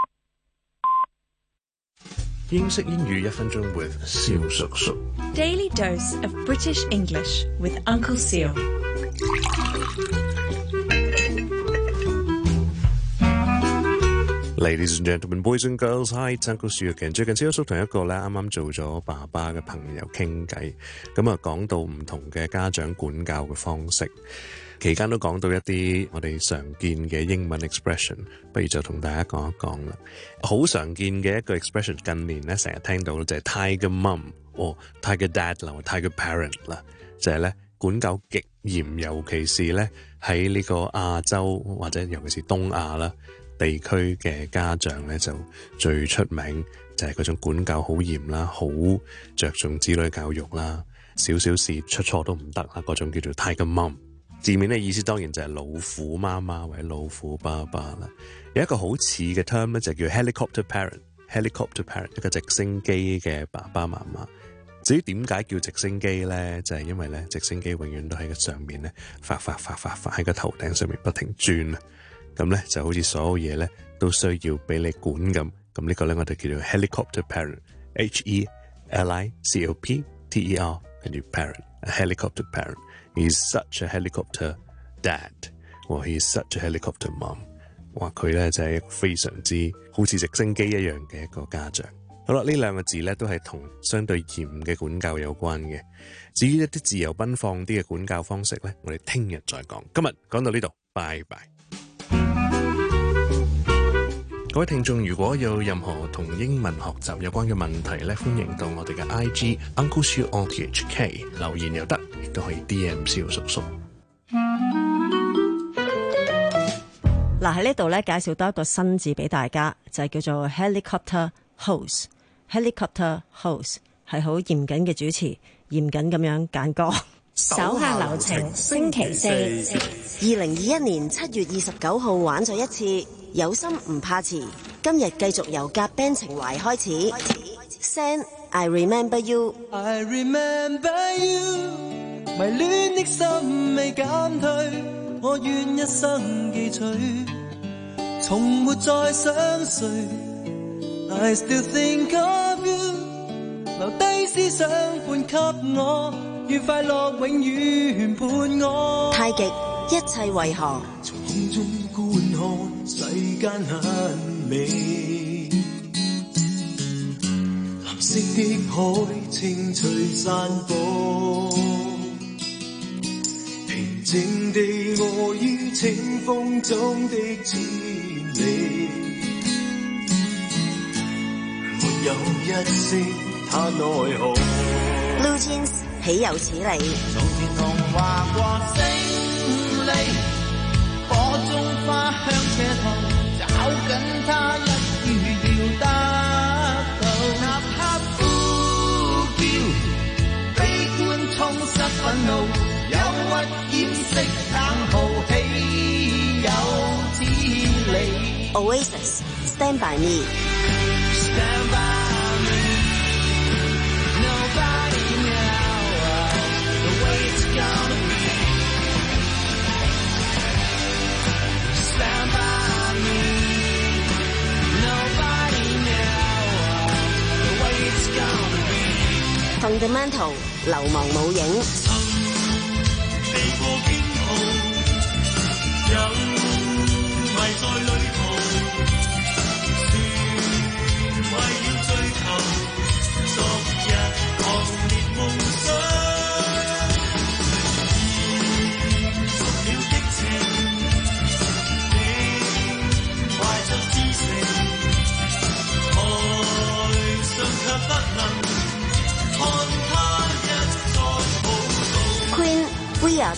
英式英語一分鐘 with 蕭叔叔。 Daily dose of British English with Uncle Seal。 Ladies and gentlemen, boys and girls, hi, it's Uncle Seal again。最近蕭叔同一個咧啱啱做咗爸爸嘅朋友傾偈，咁啊講到唔同嘅家長管教嘅方式，期間都講到一啲我哋常見嘅英文 expression， 不如就同大家講一講啦。好常見嘅一個 expression， 近年咧成日聽到就係 Tiger Mum 或 Tiger Dad 啦，或 Tiger Parent 啦，就係咧管教極嚴，尤其是咧喺呢個亞洲或者尤其是東亞啦地區嘅家長咧，就最出名就係嗰種管教好嚴啦，好着重子女教育啦，少少事出錯都唔得啦，嗰種叫做 Tiger Mum。字面嘅意思當然就係老虎媽媽或者老虎爸爸啦。有一個好似嘅 term 咧，就叫 helicopter parent。helicopter parent 一個直升機嘅爸爸媽媽。至於點解叫直升機咧，就係因為咧直升機永遠都喺個上面咧發發發發發喺個頭頂上面不停轉啊，咁咧就好似所有嘢咧都需要俾你管咁。咁呢個咧我哋叫做 helicopter parent，H E L I C O P T E R 跟住 parent，a helicopter parent。He's such a helicopter dad， 或 he's such a helicopter mom。哇，佢咧就係一個非常之好似直升機一樣嘅一個家長。好啦，呢兩個字咧都係同相對嚴嘅管教有關嘅。至於一啲自由奔放啲嘅管教方式咧，我哋聽日再講。今日講到呢度，拜拜。各位聽眾，如果有任何同英文學習有關嘅問題咧，歡迎到我哋嘅 I G Uncle Siu O T H K 留言又得，亦都可以 D M 蕭叔叔。 嗱，喺呢度咧介紹多一個新字俾大家，就係叫做 helicopter hose。helicopter hose 係好嚴謹嘅主持，嚴謹咁樣揀歌。 手下留情，星期四，二零二一年七月二十九號玩咗一次，有心唔怕遲。今日繼續由夾 band 情懷開始。Send I remember you， I remember you， 迷戀的心未減退，我願一生記取，從沒再想睡。I still think of you， 留低思想伴給我，願快樂永遠伴我。 太極一切為何？ 從空中觀看世間很美，藍色的海清脆散播，平靜地臥於清風中的千里。有一息他奈何 Blue Jeans 豈有此理。 從前童話過勝利，火中花香車頭，找緊他一預料得到。哪怕呼叫，悲觀充塞憤怒，憂鬱掩飾冷酷，豈有此理。 Oasis Stand by me。Stand by Fundamental 流亡舞影。 避過驚恐，有迷在旅途，算為了追求昨日狂烈夢想，燃熟了激情，你懷着知識。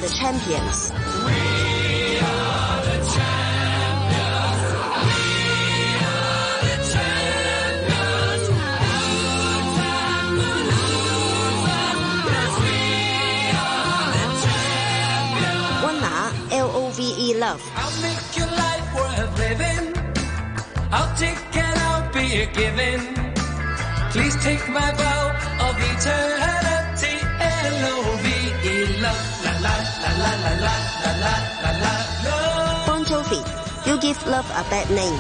the champions。温拿 L O V E Love。 I'll make your life worth living. I'll take and I'll be giving. Please take my vow of eternity. L O V E love. La la la la la la la la la la love. Bon Jovi You Give Love a Bad Name。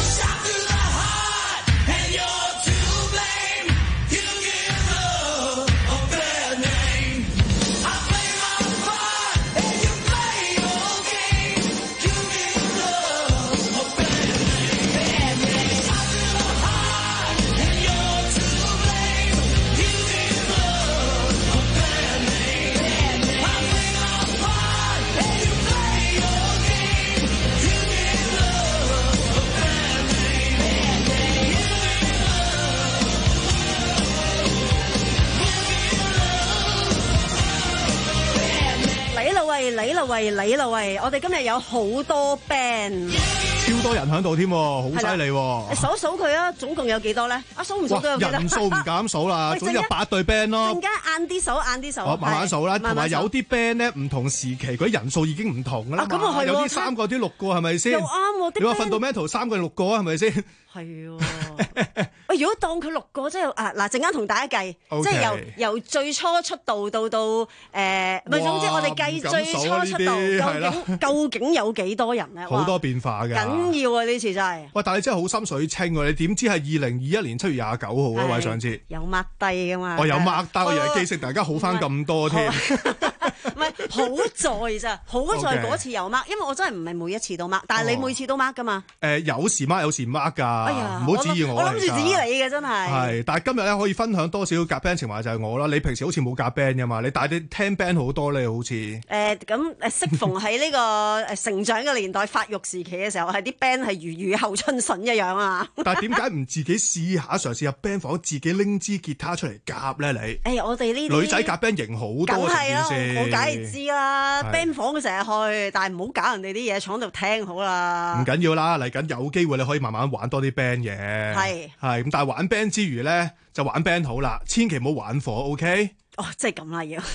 嚟啦喂，嚟啦喂！我哋今日有好多 band， 超多人喺度添，好犀利喎！ 你數數佢啊，總共有幾多咧？啊，數唔數都有幾多？ 人數唔敢數啦，總之有八隊 band 咯。 陣間晏啲數，晏啲數。 我慢慢數啦，同埋有啲 band 咧，唔同時期嗰啲人數已經唔同㗎啦嘛。 咁啊係喎， 有啲三個，啲六個係咪先？ 又啱喎， 你話Fundamental三個六個啊，係咪先？ 係喎。喂，如果當佢六個，即係啊嗱，陣間同大家計，即係由由最初出道到到誒，唔係總之我哋計最初出道，究竟究竟有幾多人咧？ 好多變化㗎， 緊要啊！呢次真係。 喂，但係你真係好心水清喎！你點知係二零二一年七月廿九號啊？喂，上次有 mark 低㗎嘛？ 我有 mark 低，我以為記性大家好翻咁多添。 唔係好在咋，好在嗰次有 mark，因為我真係唔係每一次都 mark，但係你每次都 mark 㗎嘛？ 誒，有時 mark 有時唔 mark 㗎，唔好指意我。 我諗住指意你嘅真係。 係，但係今日咧可以分享多少夾 band 情懷就係我啦。你平時好似冇夾 band 㗎嘛？你帶啲聽 band 好多咧，好似。誒咁誒，適逢喺呢個誒成長嘅年代、發育時期嘅時候，係啲 band 係如雨後春筍一樣啊！ 但係點解唔自己試下嘗試入 band 房，自己拎支吉他出嚟夾咧？你誒，我哋呢啲女仔夾 band 型好多， 梗係啦，我梗係知啦。 係 band 房佢成日去，但係唔好搞人哋啲嘢，坐喺度聽好啦。 唔緊要啦，嚟緊有機會你可以慢慢玩多啲 band 嘅。係係咁，但係玩 band 之餘咧，就玩 band 好啦，千祈唔好玩火 ，OK？ 哦，即係咁啦要。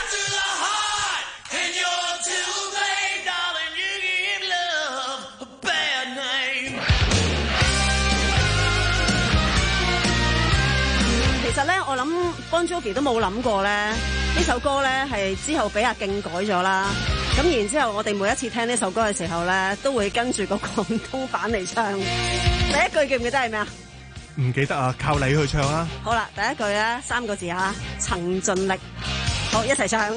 其實咧，我諗 Bon Jovi 都冇諗過咧，呢首歌咧係之後俾阿敬改咗啦。咁然之後，我哋每一次聽呢首歌嘅時候咧，都會跟住個廣東版嚟唱。第一句記唔記得係咩啊？ 唔記得啊，靠你去唱啦。 好啦，第一句咧三個字啊，曾盡力。好，一齊唱。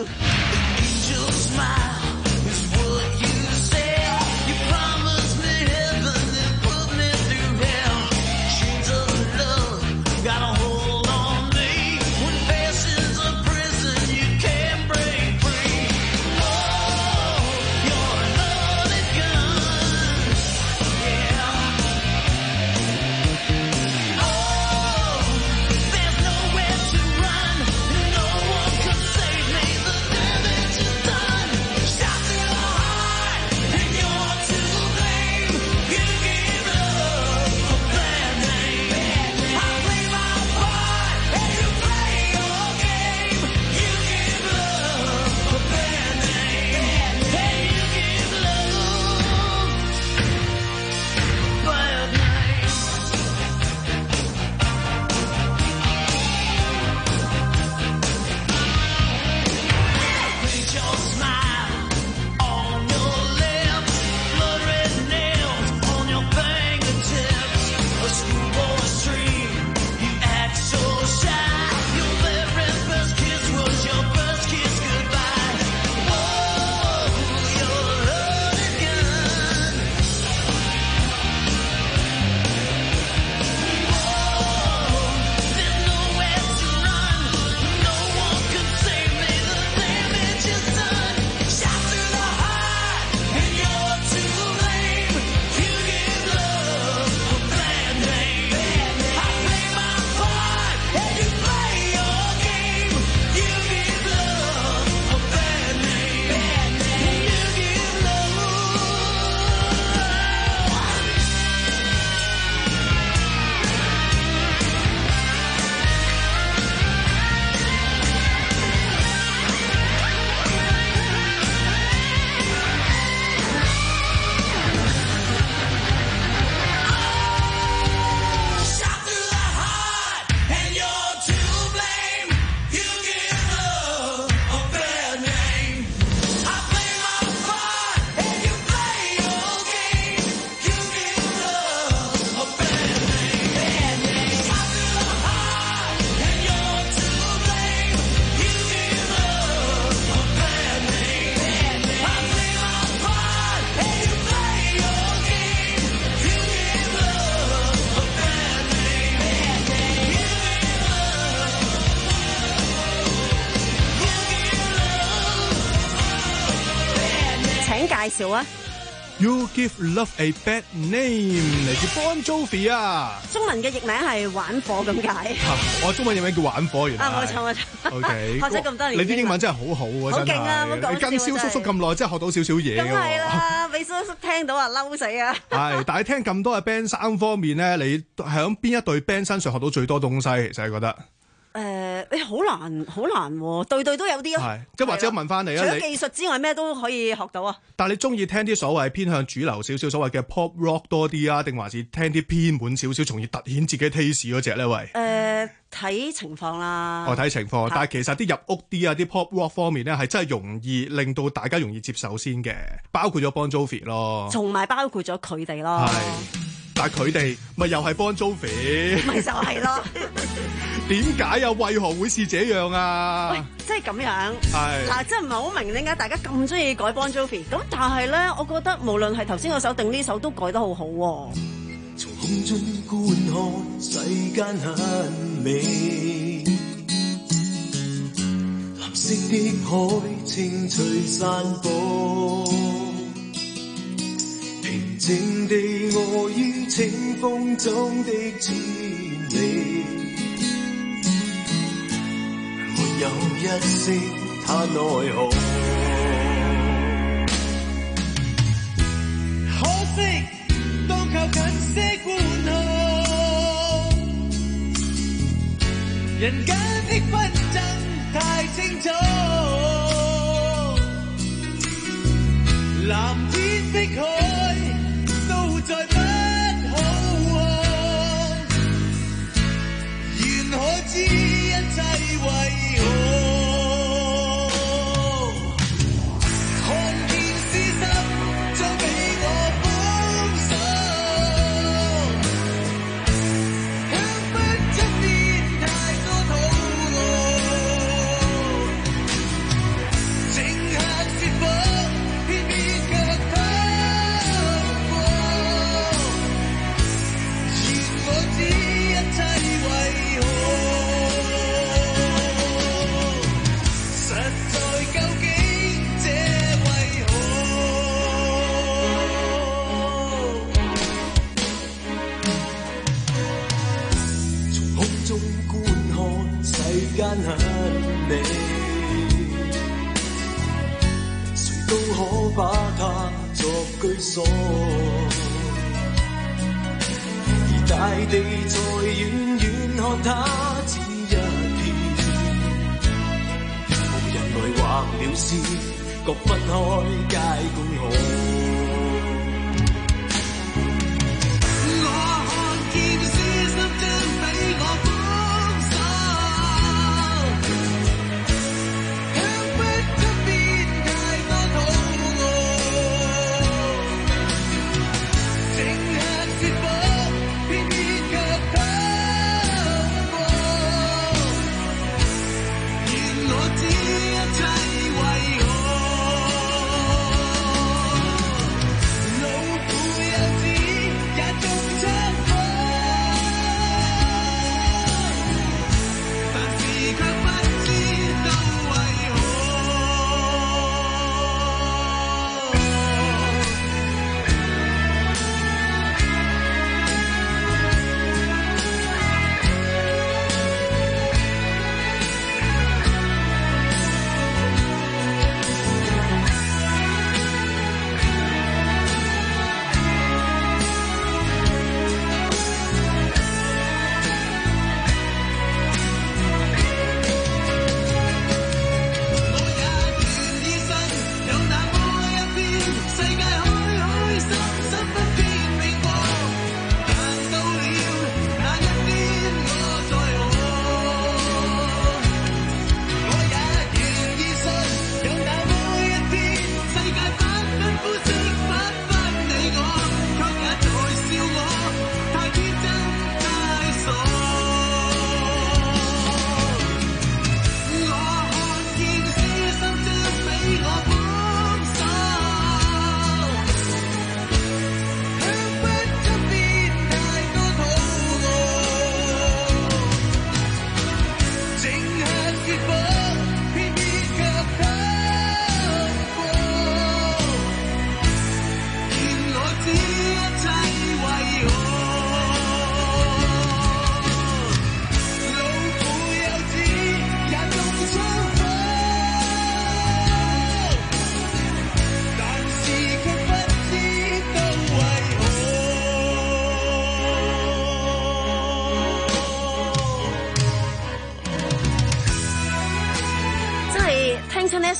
請介紹啊。 You Give Love a Bad Name 嚟自 Bon Jovi 啊， 中文嘅譯名係玩火咁解。 啊，我中文譯名叫玩火，原來。 啊，冇錯冇錯。 O K， 學咗咁多年， 你啲英文真係好好喎， 好勁啊！冇講笑， 你跟蕭叔叔咁耐，真係學到少少嘢㗎喎。 梗係啦，俾叔叔聽到啊，嬲死啊！ 係，但係聽咁多嘅 band 三方面咧，你喺邊一隊 band 身上學到最多東西？其實係覺得。 誒、呃，你好難，好難喎、啊，對對都有啲咯。 係，即係或者問翻你啊， 除咗技術之外，咩都可以學到啊。 但係你中意聽啲所謂偏向主流少少，所謂嘅 pop rock 多啲啊，定還是聽啲偏門少少，從而突顯自己 taste 嗰隻咧？喂，誒、 呃，睇情況啦。 我睇、哦、情況，但係其實啲入屋啲啊，啲 pop rock 方面咧，係真係容易令到大家容易接受先嘅，包括咗 Bon Jovi 咯， 同埋包括咗佢哋咯。 係，但係佢哋咪又係 Bon Jovi， 咪就係咯。 點解又為何會是這樣啊？ 喂，即係咁樣， 係嗱，真係唔係好明點解大家咁中意改 Bon Jovi， 咁但係咧，我覺得無論係頭先嗰首定呢首都改得好好、啊。 從空中觀看世間很美，藍色的海清脆散步，平靜地臥於清風中的千里。有一聲嘆奈何，可惜都靠近些觀看，人間的紛爭太清楚，藍天碧海都再不可望，願可知一切為間很美，誰都可把它作居所，而大地在遠遠看它只一片，無人來畫了線，各分開皆公可。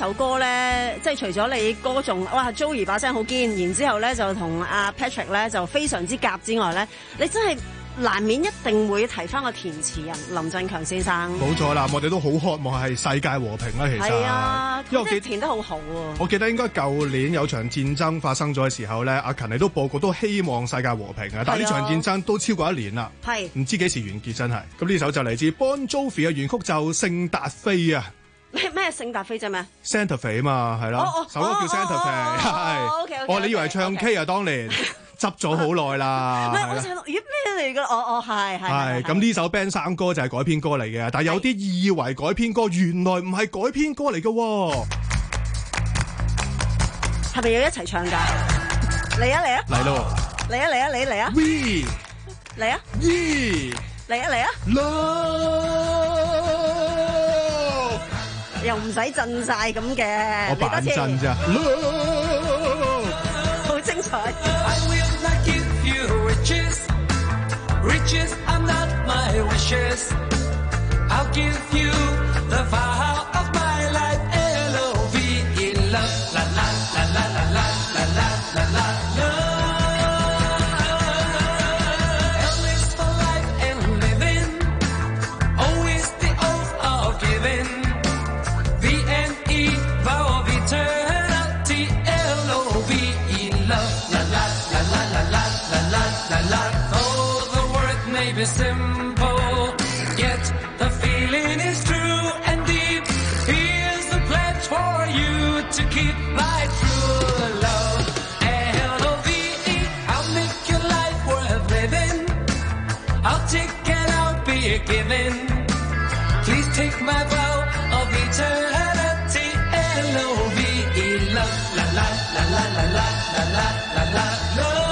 首歌咧，即係除咗你歌頌哇 Joey 把聲好堅，然之後咧就同阿 Patrick 咧就非常之夾之外咧，你真係難免一定會提翻個填詞人林振強先生。 冇錯啦，我哋都好渴望係世界和平啦，其實。係啊， 因為我記填得好好喎。 我記得應該舊年有場戰爭發生咗嘅時候咧，阿勤你都報告都希望世界和平啊，但係呢場戰爭都超過一年啦，係唔知幾時完結真係。咁呢首就嚟自 Bon Jovi 嘅原曲就聖達菲啊。 咩咩聖達菲啫咩 ？Santa Fe 啊嘛，係咯，首歌叫 Santa Fe， 係。哦，你以為唱 K 啊？當年執咗好耐啦。 唔係，我想咦咩嚟㗎？哦哦，係係。 係咁呢首 band 生歌就係改編歌嚟嘅，但係有啲以為改編歌，原來唔係改編歌嚟嘅喎。 係咪要一齊唱㗎？嚟啊嚟啊！ 嚟咯！ 嚟啊嚟啊！你嚟啊 ！We 嚟啊 ！We 嚟啊嚟啊 ！Love 又唔使震晒咁嘅， 我扮震咋， 好精彩。 I will not give you riches, riches are not my wishes. I'll give you the vow of my life, L O V E, love, la la la la la la la la la la, love. L is for life and living, O is the oath of giving. Vow of eternity, L O V E, love, la la la la la la la la la la. Though the word may be simple, yet the feeling is true and deep. Here's a pledge for you to keep my true love, L O V E. I'll make your life worth living. I'll take and I'll be giving. Please take my vow of eternity. L O V E, love, la la la la la la la la la la, love.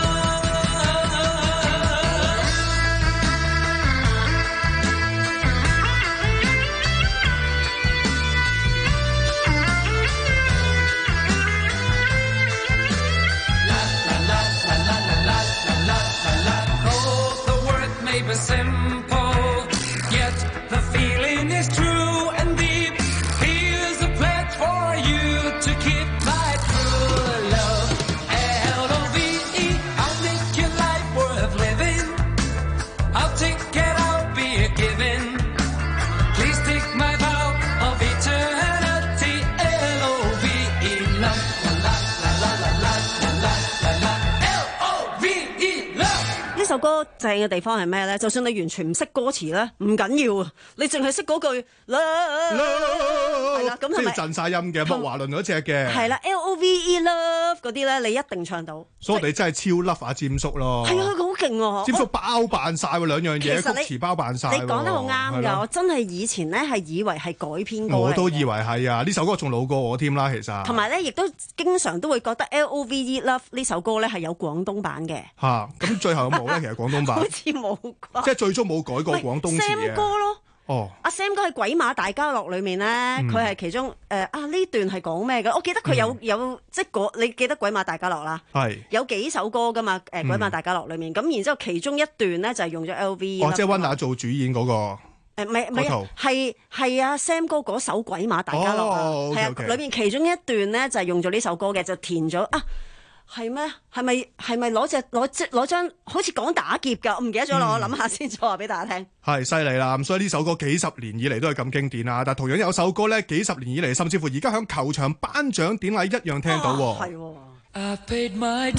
首歌正嘅地方係咩咧？就算你完全唔識歌詞咧，唔緊要啊！你淨係識嗰句啦，係啦，咁係咪？ 即係震晒音嘅，莫華倫嗰隻嘅。 係啦 ，L O V E love 嗰啲咧，你一定唱到。 所以我哋真係超 love 阿詹叔咯。 係啊，佢好勁喎！ 詹叔包辦晒喎，兩樣嘢，曲詞包辦晒。 你講得好啱㗎，我真係以前咧係以為係改編歌。 我都以為係啊！呢首歌仲老過我添啦，其實。 同埋咧，亦都經常都會覺得 L O V E love 呢首歌咧係有廣東版嘅。 嚇！咁最後有冇咧？其實廣東版。 好似冇啩， 即係最終冇改過廣東詞嘅。 Sam 哥咯， 哦， 阿 Sam 哥喺《鬼馬大家樂》裏面咧，佢係、嗯、其中誒、呃、啊呢段係講咩嘅？我記得佢有、嗯、有即係你記得《鬼馬大家樂》啦，係有幾首歌噶嘛？誒、呃《鬼馬大家樂》裏面咁，嗯、然之後其中一段咧就係、是、用咗 L V。 哦，即係溫拿做主演嗰、那個。 誒唔係唔係，係係啊 Sam 哥嗰首《鬼馬大家樂》啊，係啊，裏面其中一段咧就係、是、用咗呢首歌嘅，就填咗啊。係咩？係咪係咪攞隻攞隻攞張好似講打劫㗎？我唔記得咗啦，嗯、我諗下先再話俾大家聽。係犀利啦！咁所以呢首歌幾十年以嚟都係咁經典啊！但同樣有首歌咧，幾十年以嚟，甚至乎而家響球場頒獎典禮一樣聽到。係喎。I've paid my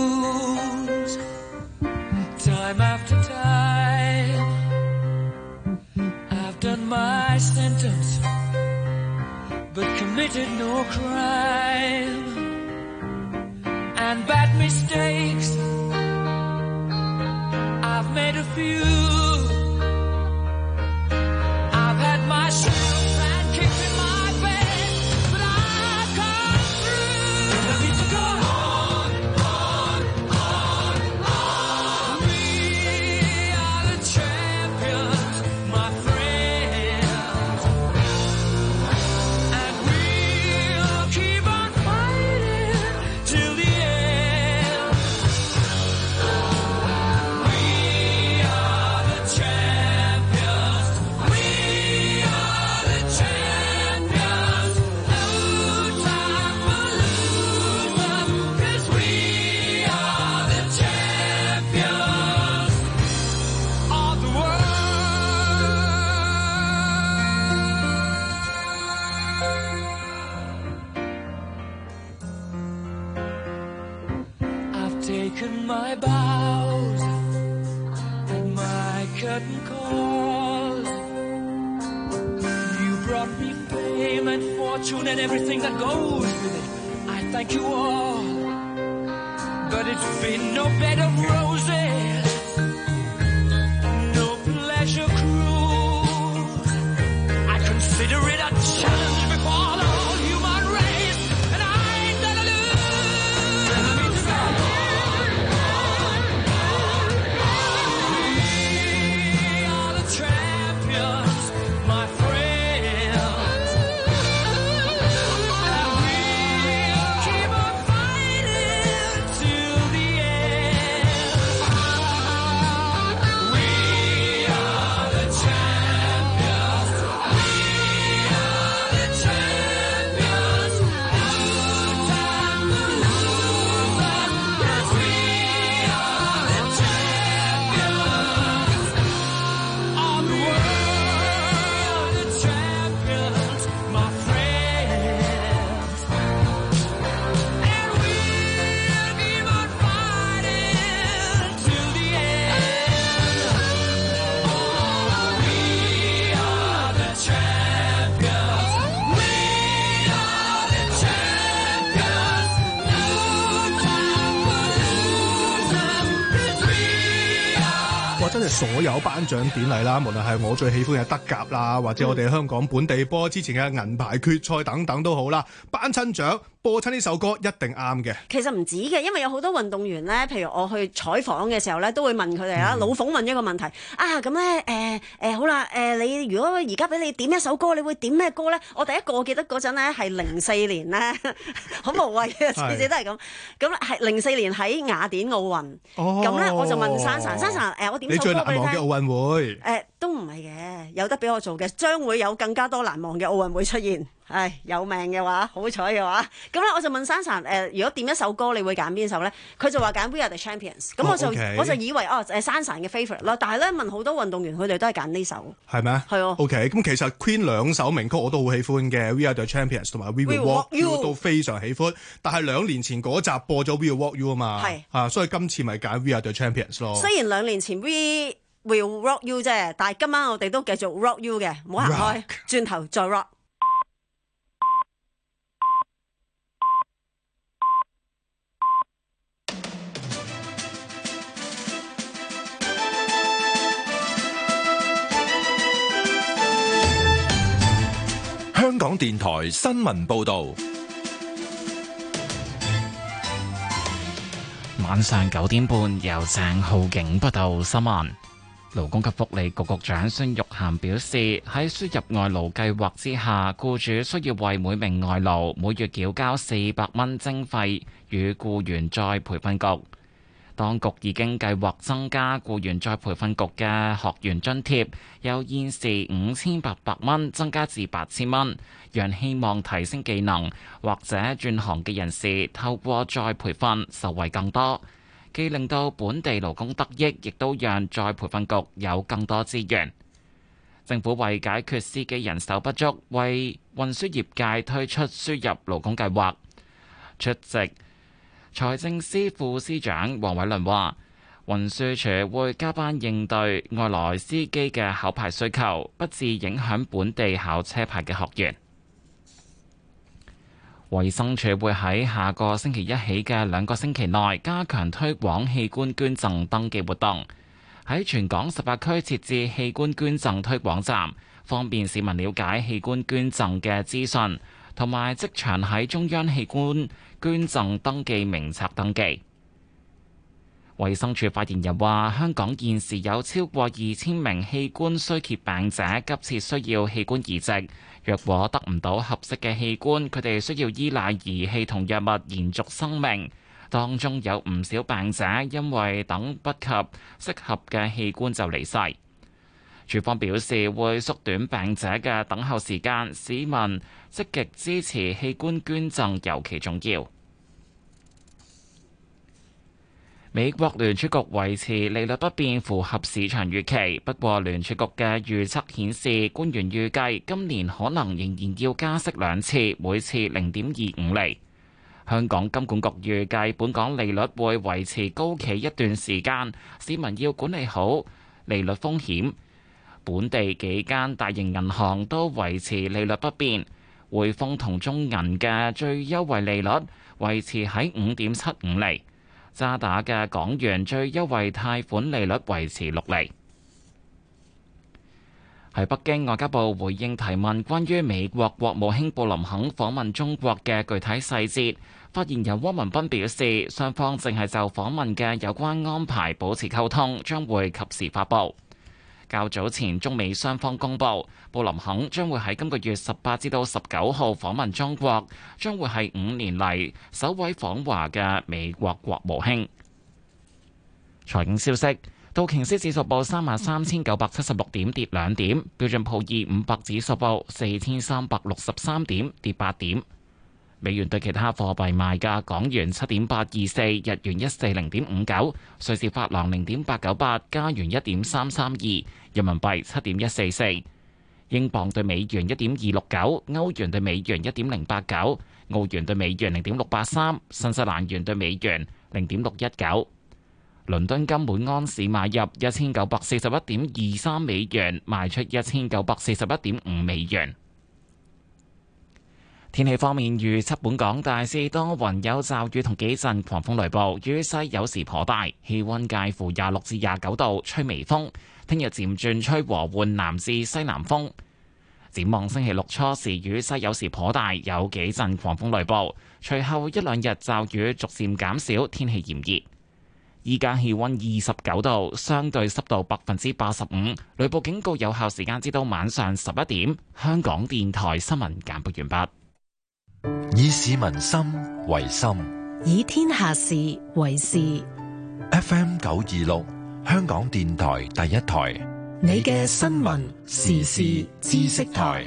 dues, time after time. I've done my sentence, but committed no crime.And bad mistakes, I've made a few. I've had my shells and kicked in my bed, but I've come through. And I need to go on, on, on, on. We are the champions, my friends, and we'll keep on fighting till the end.We are the taken my bows and my curtain calls. You brought me fame and fortune and everything that goes with it. I thank you all, but it's been no bed of roses, no pleasure cruise. I consider it a challenge before the whole human race, and I ain't gonna lose. I mean to go. We are the champions, my friends, and we'll keep on fighting till the end. We are the champions. We are the champions. No time to lose us, 'cause we are the champions of the world, the champions, my friends. And we'll keep on fighting till the end. Oh, we are the champions. We are the champions. No time for losers, 'cause we are. 哇！真係所有頒獎典禮啦，無論係我最喜歡嘅德甲啦，或者我哋香港本地波之前嘅銀牌決賽等等都好啦，頒親獎播親呢首歌一定啱嘅。 其實唔止嘅，因為有好多運動員咧，譬如我去採訪嘅時候咧，都會問佢哋啦，老馮問一個問題啊，咁咧誒誒好啦，誒、呃、你如果而家俾你點一首歌，你會點咩歌咧？我第一個我記得嗰陣咧係零四年咧，好無謂嘅，次次都係咁。咁係零四年喺雅典奧運，咁咧、哦、我就問珊珊，珊珊誒我點首歌俾你聽？ 你最難忘嘅奧運會？ 誒、呃、都唔係嘅，有得俾我做嘅，將會有更加多難忘嘅奧運會出現。唉，有命嘅話，好彩嘅話，咁咧我就問珊珊誒，如果點一首歌，你會揀邊首咧？佢就話揀 We Are The Champions， 咁我就、oh, okay. 我就以為哦誒珊珊嘅 favourite 咯，但係咧問好多運動員，佢哋都係揀呢首。 係咩？係哦。OK， 咁其實 Queen 兩首名曲我都好喜歡嘅 ，We Are The Champions 同埋 We Will Walk You 都非常喜歡。但係兩年前嗰集播咗 We Will Walk You 啊嘛，係啊，所以今次咪揀 We Are The Champions 咯。雖然兩年前 We Will Rock You 啫，但係今晚我哋都繼續 Rock You 嘅，唔好行開，轉頭再 rock。 香港電台新聞報導， 晚上九點半由鄭浩景報道新聞。勞工及福利局局長孫玉菡表示，喺輸入外勞計劃之下，僱主需要為每名外勞每月繳交四百蚊徵費與僱員再培訓局。當局已經計劃增加僱員再培訓局嘅學員津貼，由現時五千八百蚊增加至八千蚊，讓希望提升技能或者轉行嘅人士透過再培訓受惠更多，既令到本地勞工得益，亦都讓再培訓局有更多資源。政府為解決司機人手不足，為運輸業界推出輸入勞工計劃。出席財政司副司長黃偉綸話，運輸署會加班應對外來司機嘅考牌需求，不致影響本地考車牌嘅學員。衛生署會喺下個星期一起嘅兩個星期內加強推廣器官捐贈登記活動，喺全港十八區設置器官捐贈推廣站，方便市民了解器官捐贈嘅資訊，同埋即場喺中央器官捐贈登記名冊登記。衛生署發言人話，香港現時有超過二千名器官衰竭病者急切需要器官移植，若果得唔到合適嘅器官，佢哋需要依賴儀器同藥物延續生命。當中有唔少病者因為等不及適合嘅器官就離世。署方表示會縮短病者嘅等候時間，市民積極支持器官捐贈尤其重要。美國聯儲局維持利率不變，符合市場預期。不過聯儲局嘅預測顯示，官員預計今年可能仍然要加息兩次，每次零點二五厘。 香港金管局預計本港利率會維持高企一段時間，市民要管理好利率風險。本地幾間大型銀行都維持利率不變，匯豐同中銀嘅最優惠利率維持喺五點七五厘，渣打嘅港元最優惠貸款利率維持六厘。喺北京，外交部回應提問關於美國國務卿布林肯訪問中國嘅具體細節。發言人汪文斌表示，雙方正係就訪問嘅有關安排保持溝通，將會及時發布。較早前，中美雙方公布，布林肯將會喺今個月十八至到十九號訪問中國，將會係五年嚟首位訪華嘅美國國務卿。財經消息。道瓊斯指數報三萬三千九百七十六點，跌兩點；標準普爾五百指數報四千三百六十三點，跌八點。美元對其他貨幣賣價：港元七點八二四，日元一四零點五九，瑞士法郎零點八九八，加元一點三三二，人民幣七點一四四，英鎊對美元一點二六九，歐元對美元一點零八九，澳元對美元零點六八三，新西蘭元對美元零點六一九。倫敦金每安士買入一千九百四十一點二三美元，賣出一千九百四十一點五美元。天氣方面預測，本港大致多雲，有驟雨同幾陣狂風雷暴，雨勢有時頗大，氣溫介乎廿六至廿九度，吹微風。聽日漸轉吹和緩南至西南風。展望星期六初時雨勢有時頗大，有幾陣狂風雷暴，隨後一兩日驟雨逐漸減少，天氣炎熱。依家氣溫二十九度，相對濕度百分之八十五，雷暴警告有效時間至到晚上十一點。香港電台新聞簡報完畢。 以市民心為心， 以天下事為事。 F M 九二六，香港電台第一台， 你嘅新聞時事知識台。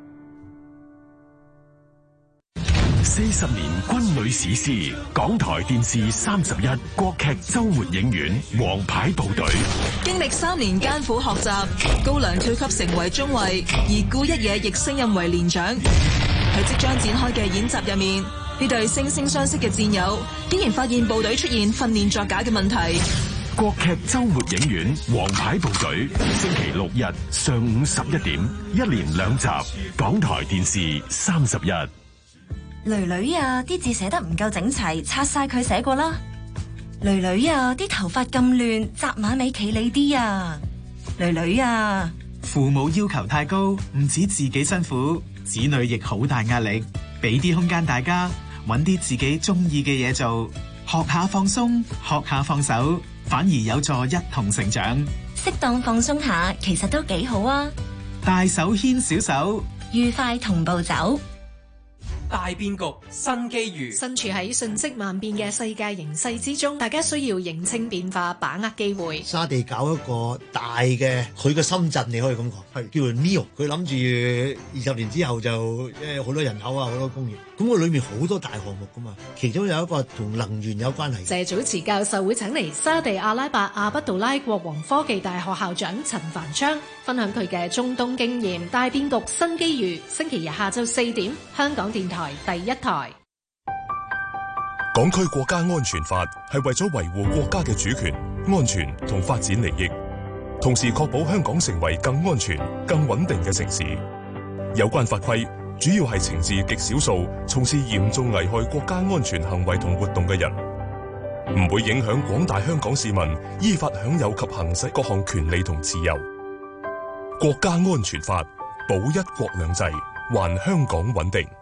四十年軍旅史詩，港台電視三十一國劇周末影院王牌部隊。 經歷三年艱苦學習，高粱跳級成為中尉，而顧一野亦升任為連長。喺即將展開嘅演習入面，呢對惺惺相惜嘅戰友，竟然發現部隊出現訓練作假嘅問題。 國劇周末影院王牌部隊，星期六日上午十一點，一連兩集，港台電視三十一。 囡囡啊，啲字寫得唔夠整齊，擦晒佢寫過啦。囡囡啊，啲頭髮咁亂，紮馬尾企理啲啊。囡囡啊， 父母要求太高，唔止自己辛苦，子女亦好大壓力。俾啲空間大家，搵啲自己中意嘅嘢做，學下放鬆，學下放手，反而有助一同成長。 適當放鬆下，其實都幾好啊。 大手牽小手， 愉快同步走。 大變局，新機遇。 身處喺瞬息萬變嘅世界形勢之中，大家需要認清變化，把握機會。 沙地搞一個大嘅，佢嘅深圳你可以咁講，係叫做 Neo。佢諗住二十年之後就即係好多人口啊，好多工業。咁佢裏面好多大項目噶嘛，其中有一個同能源有關係。 謝祖慈教授會請嚟沙地阿拉伯阿卜杜拉國王科技大學校長陳繁昌，分享佢嘅中東經驗。大變局，新機遇。星期日下晝四點，香港電台第一台。 港區國家安全法係為咗維護國家嘅主權、安全同發展利益，同時確保香港成為更安全、更穩定嘅城市。有關法規主要係懲治極少數從事嚴重危害國家安全行為同活動嘅人，唔會影響廣大香港市民依法享有及行使各項權利同自由。國家安全法保一國兩制，還香港穩定。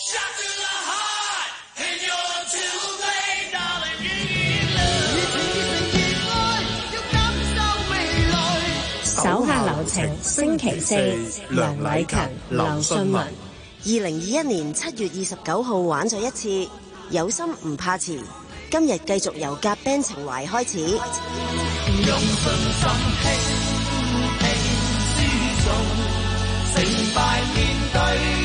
手下留情，星期四，梁禮勤、劉信文。 二零二一年七月二十九號玩咗一次，有心唔怕遲。今日繼續由夾 band 情懷開始。 用信心輕輕輸送，成敗面對，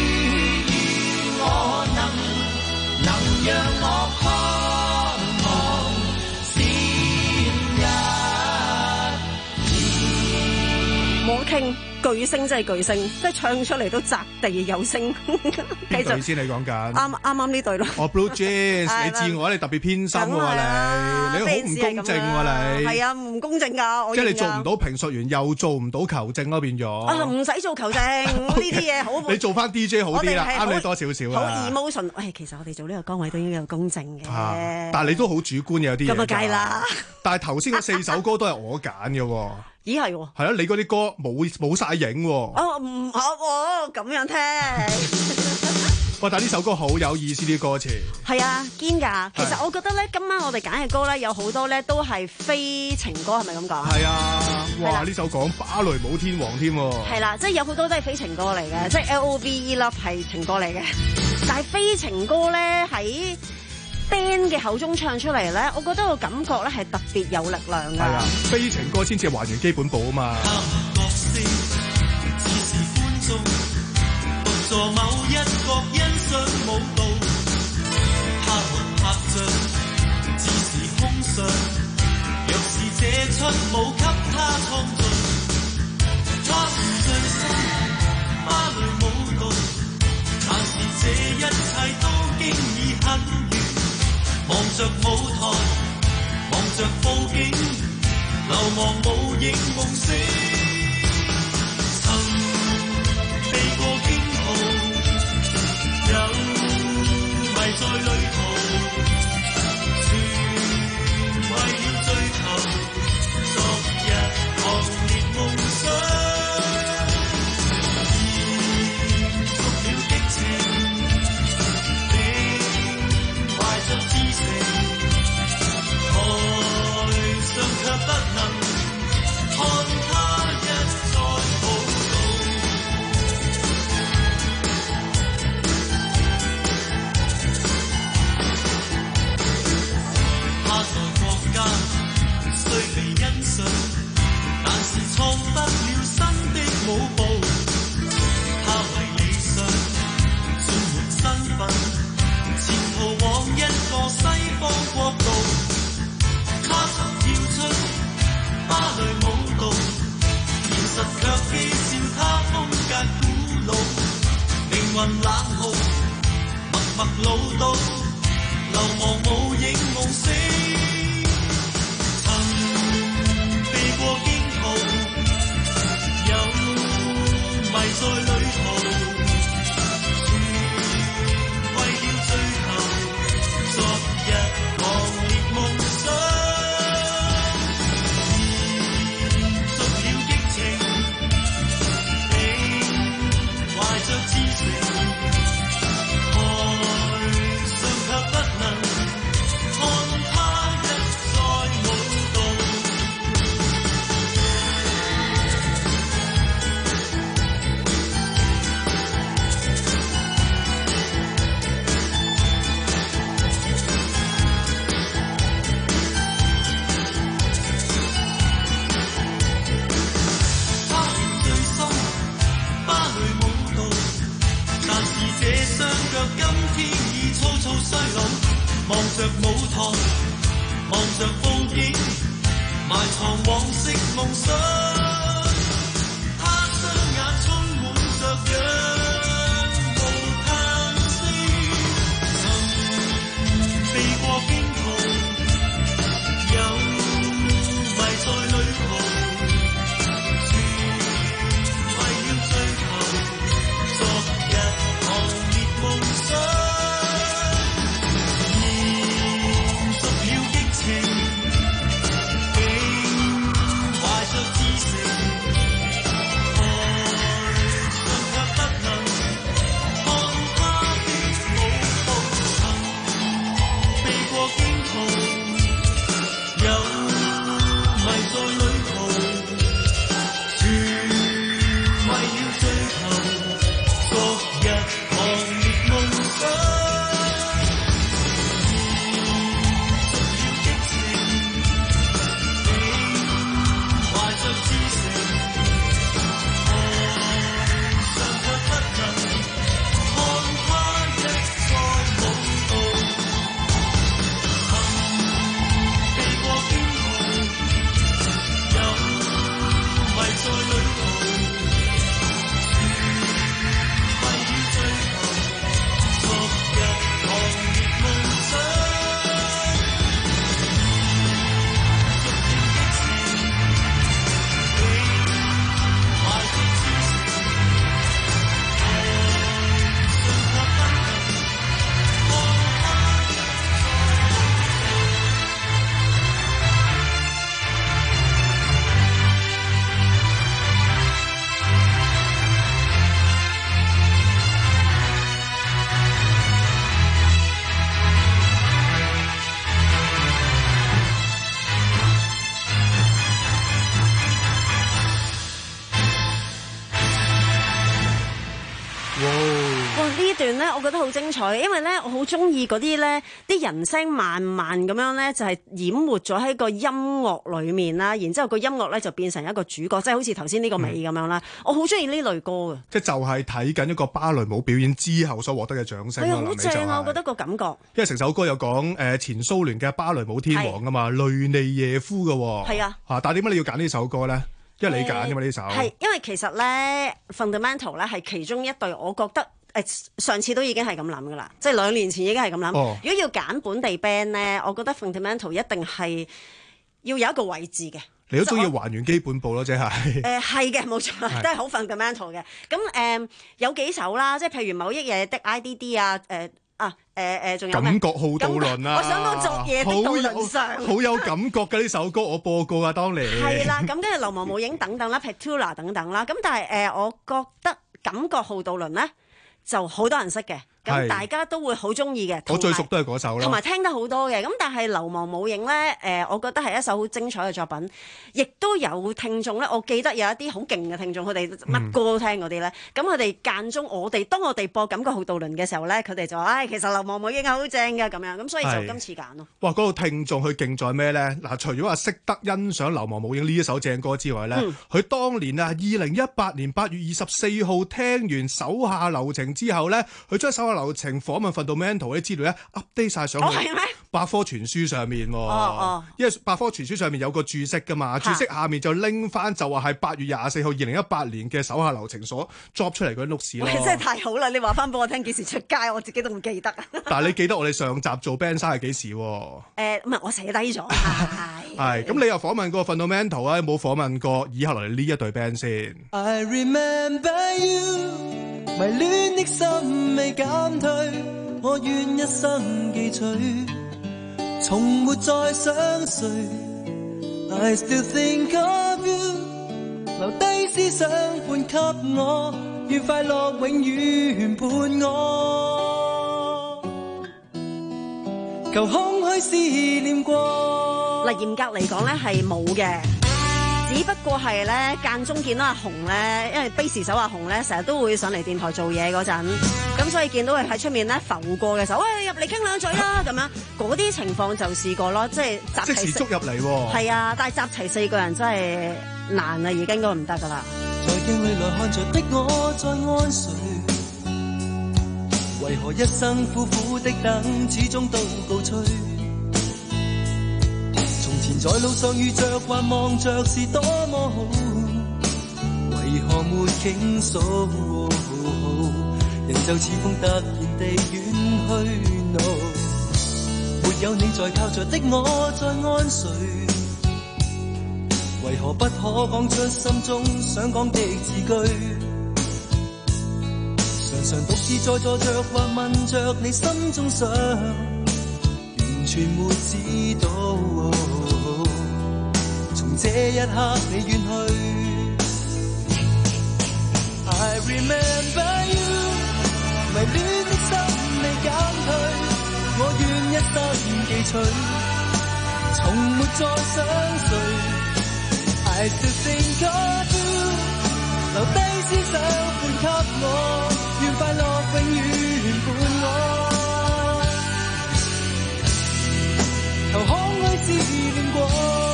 我能能讓我看望先一 morning 巨星真係巨星，即係唱出嚟都擲地有聲。 邊隊先你講緊？ 啱啱啱呢隊咯。 哦 ，Blue Jeans，你自我你特別偏心喎你，你好唔公正喎你。 係啊，唔公正㗎。 即係你做唔到評述員，又做唔到球證咯，變咗。 啊，唔使做球證呢啲嘢好。 你做翻 D J 好啲啦，啱你多少少啊。 好 emotion， 喂，其實我哋做呢個崗位都應該有公正嘅。 但係你都好主觀有啲嘢。 咁啊，計啦。 但係頭先嗰四首歌都係我揀嘅喎。 咦係喎。係啊，你嗰啲歌冇冇曬影喎。 哦唔好喎，咁樣聽。 哇！但係呢首歌好有意思啲歌詞。 係啊，堅㗎。其實我覺得咧，今晚我哋揀嘅歌咧，有好多咧都係非情歌，係咪咁講？ 係啊！哇！呢首講芭蕾舞天王添。 係啦，即係有好多都係非情歌嚟嘅，即係 L O V E Love 係情歌嚟嘅。但係非情歌咧喺band 嘅口中唱出嚟咧，我覺得個感覺咧係特別有力量㗎。係啊，非情歌先至還原基本步啊嘛。 獨坐某一角欣賞舞蹈，他們拍掌，只是空想。若是這出舞給他創造，他唔醉心芭蕾舞蹈，但是這一切都經已很遠。望着舞台，望着佈景，流亡無影夢醒。有迷在旅途，全為了追求昨日狂烈夢想，延續了激情，並懷着知性，台上卻不能看他一再抱到。雖被欣賞，但是創不了新的舞步。他為理想盡滿身份，前途往一個西方國度。他曾跳出芭蕾舞蹈，現實卻譏笑他風格古老。命運冷酷，默默老到，流亡無影無聲。過驚濤，有迷在旅途，全為了追求昨日狂烈夢想，延續了激情，並懷着知性，台上覺得好精彩，因為咧我好中意嗰啲咧啲人聲慢慢咁樣咧，就係淹沒咗喺個音樂裏面啦，然之後個音樂咧就變成一個主角，即係好似頭先呢個尾咁樣啦。嗯、我好中意呢類歌嘅， 即係就係睇緊一個芭蕾舞表演之後所獲得嘅掌聲。係啊， 好正啊！我覺得個感覺。 因為成首歌有講誒前蘇聯嘅芭蕾舞天王啊嘛，雷尼耶夫嘅。係啊。嚇！但係點解你要揀呢首歌咧？因為你揀嘅嘛呢首。係因為其實咧 Fundamental 咧係其中一隊，我覺得。誒上次都已經係咁諗噶啦，即係兩年前已經係咁諗。哦、如果要揀本地 band 咧，我覺得 Fundamental 一定係要有一個位置嘅。 你都中意還原基本步咯，即係誒係嘅，冇錯，都係好 Fundamental 嘅。咁誒、呃、有幾首啦，即係譬如某一嘢的 I D D 啊，誒、呃、啊誒誒，仲、呃、有感覺號渡輪啊， 我想到昨夜的渡輪上， 好，好有感覺嘅呢首歌，我播過啊，當年係啦。咁跟住流亡無影等等啦 Petula 等等啦。咁但係誒、呃，我覺得感覺號渡輪咧。就好多人識嘅，咁大家都會好中意嘅。 我最熟都係嗰首啦， 同埋聽得好多嘅。咁但係《流亡無影》咧，誒，我覺得係一首好精彩嘅作品，亦都有聽眾咧。我記得有一啲好勁嘅聽眾，佢哋乜歌都聽嗰啲咧。咁佢哋間中我哋當我哋播《感覺號渡輪》嘅時候咧，佢哋就話：唉、哎，其實《流亡無影》係好正嘅咁樣。咁所以就今次揀咯。哇！ 嗰、那個聽眾佢勁在咩咧？嗱，除咗話識得欣賞《流亡無影》呢一首正歌之外咧，佢、嗯、當年啊，二零一八年八月二十四號聽完手下留情之後咧，佢將手下留情訪問 Fundamental 啲資料咧 update 晒上去百科全書上面。哦哦，因為百科全書上面有個注釋噶嘛，注釋下面就拎翻就話係八月廿四號二零一八年嘅手下留情所 drop 出嚟嗰啲 notes 咯。 真係太好啦！你話翻俾我聽幾時出街，我自己都唔記得啊。 但係你記得我哋上集做 band 生係幾時？誒唔係我寫低咗。 係咁，你又訪問過 Fundamental 啊？有冇訪問過以後嚟呢一隊 band 先 ？I remember you， 迷戀的心未減退，我願一生記取，從沒再想誰。I still think of you， 留低思想伴給我，願快樂永遠伴我，求空虛思念過。 嗱，嚴格嚟講咧係冇嘅。只不過係咧間中見到阿紅咧，因為 bass 手阿紅咧成日都會上嚟電台做嘢嗰陣，咁所以見到佢喺出面咧浮過嘅時候，喂入嚟傾兩嘴啦咁樣，嗰啲情況就試過咯，即係集齊即時捉入嚟喎。 係啊，但係集齊四個人真係難啊，已經都唔得噶啦。 在鏡裏來看着的我在安睡，為何一生苦苦的等，始終都告吹。在路上遇着或望着是多麼好，為何沒傾訴？人就似風突然地遠去 no， 沒有你在靠着的我在安睡，為何不可講出心中想講的字句？常常獨自在坐着或問着你心中想，完全沒知道。這一刻你遠去 I remember you， 迷戀的心未減退，我願一生記取，從沒再想誰 I still think of you， 留低思想伴給我，願快樂永遠伴我，求空虛思念過。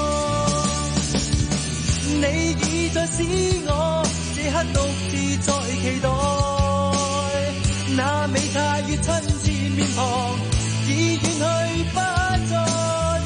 你已在使我這刻獨自在期待，那美態越親切面龐已遠去不再。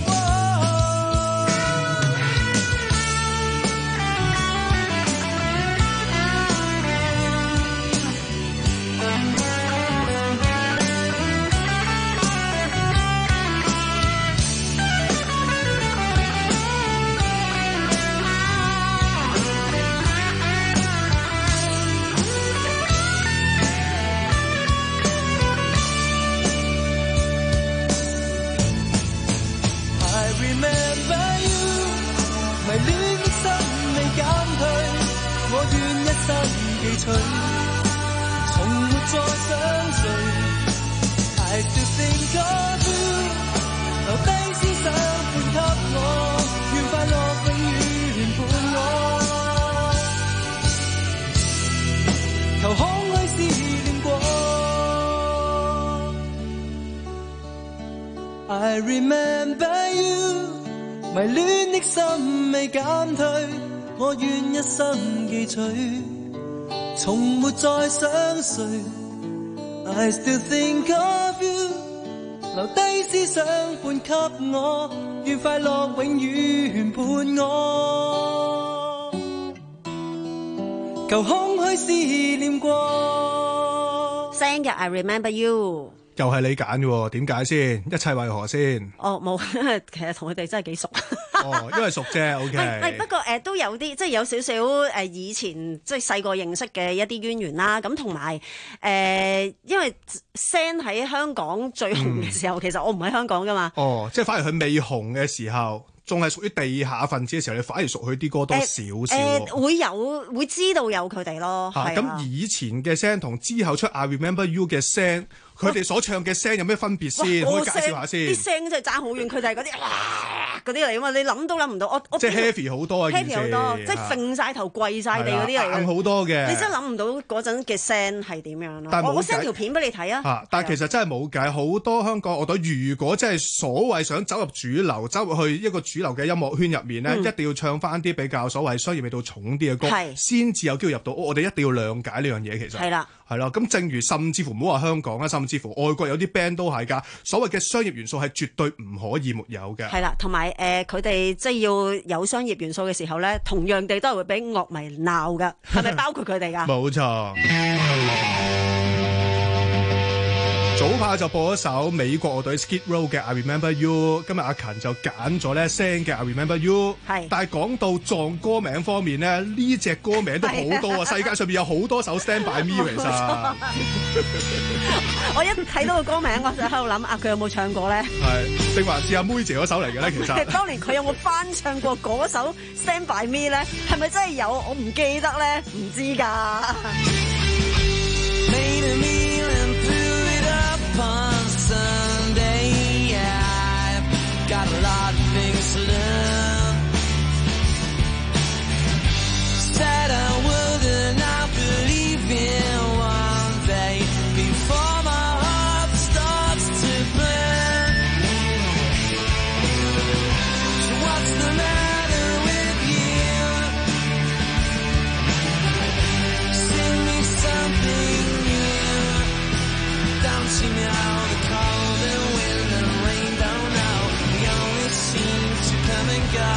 記取，從沒再想誰 I still think of you， 留低思想伴給我，願快樂永遠伴我，求空虛思念過。 I remember you， 迷戀的心未減退，我願一生記取，從沒再想睡。I still think of you， 留低思想伴給我，願快樂永遠伴我。舊空虛思念過。 聲嘅 I remember you。 又係你揀嘅喎，點解先？一切為何先？ 哦，冇，其實同佢哋真係幾熟。 哦，因為熟啫，OK。 係不過誒、呃、都有啲，即係有少少誒以前即係細個認識嘅一啲淵源啦。咁同埋誒，因為 Sam 喺香港最紅嘅時候，嗯、其實我唔喺香港噶嘛。哦， 即係反而佢未紅嘅時候。仲係屬於地下分子嘅時候，你反而熟佢啲歌多少少。誒、呃呃、 會有會知道有佢哋咯。 嚇咁、啊、以前嘅聲同之後出 I Remember You 嘅聲，佢哋所唱嘅聲有咩分別先？可以介紹下先。 啲聲真係爭好遠，佢哋係嗰啲嗰啲嚟㗎嘛，你諗都諗唔到。我我即係 heavy 好多啊 ，heavy 好多，即係揈晒頭跪晒地嗰啲嚟嘅。 硬好多嘅。 你真係諗唔到嗰陣嘅聲係點樣咯？ 但我 send 條片俾你睇啊。 嚇！但係其實真係冇計，好多香港樂隊如果真係所謂想走入主流，走入去一個主流嘅音樂圈入面咧，嗯、一定要唱翻啲比較所謂商業味道重啲嘅歌，先至有機會入到。我哋一定要諒解呢樣嘢，其實係啦，係啦。咁正如甚至乎唔好話香港啦，甚至乎外國有啲 band 都係㗎。所謂嘅商業元素係絕對唔可以沒有嘅。 係啦，同埋誒佢哋即係要有商業元素嘅時候咧，同樣地都係會俾樂迷鬧㗎。係咪包括佢哋㗎？ 冇錯。早排就播咗首美國樂隊 Skid Row 嘅 I Remember You， 今日阿勤就揀咗咧聲嘅 I Remember You。係，但係講到撞歌名方面咧，呢隻歌名都好多啊！世界上邊有好多首 Stand By Me 其實。 我一睇到個歌名，我就喺度諗啊，佢有冇唱過咧？ 係，定還是阿妹姐嗰首嚟嘅咧？其實。 當年佢有冇翻唱過嗰首 Stand By Me 咧？係咪真係有？我唔記得咧，唔知㗎。 On Sunday, I've got a lot of things to learn. Said I would and I believe in one day before my heart starts to burn. So what's the matter with you? Sing me something new. Don't you know? And go.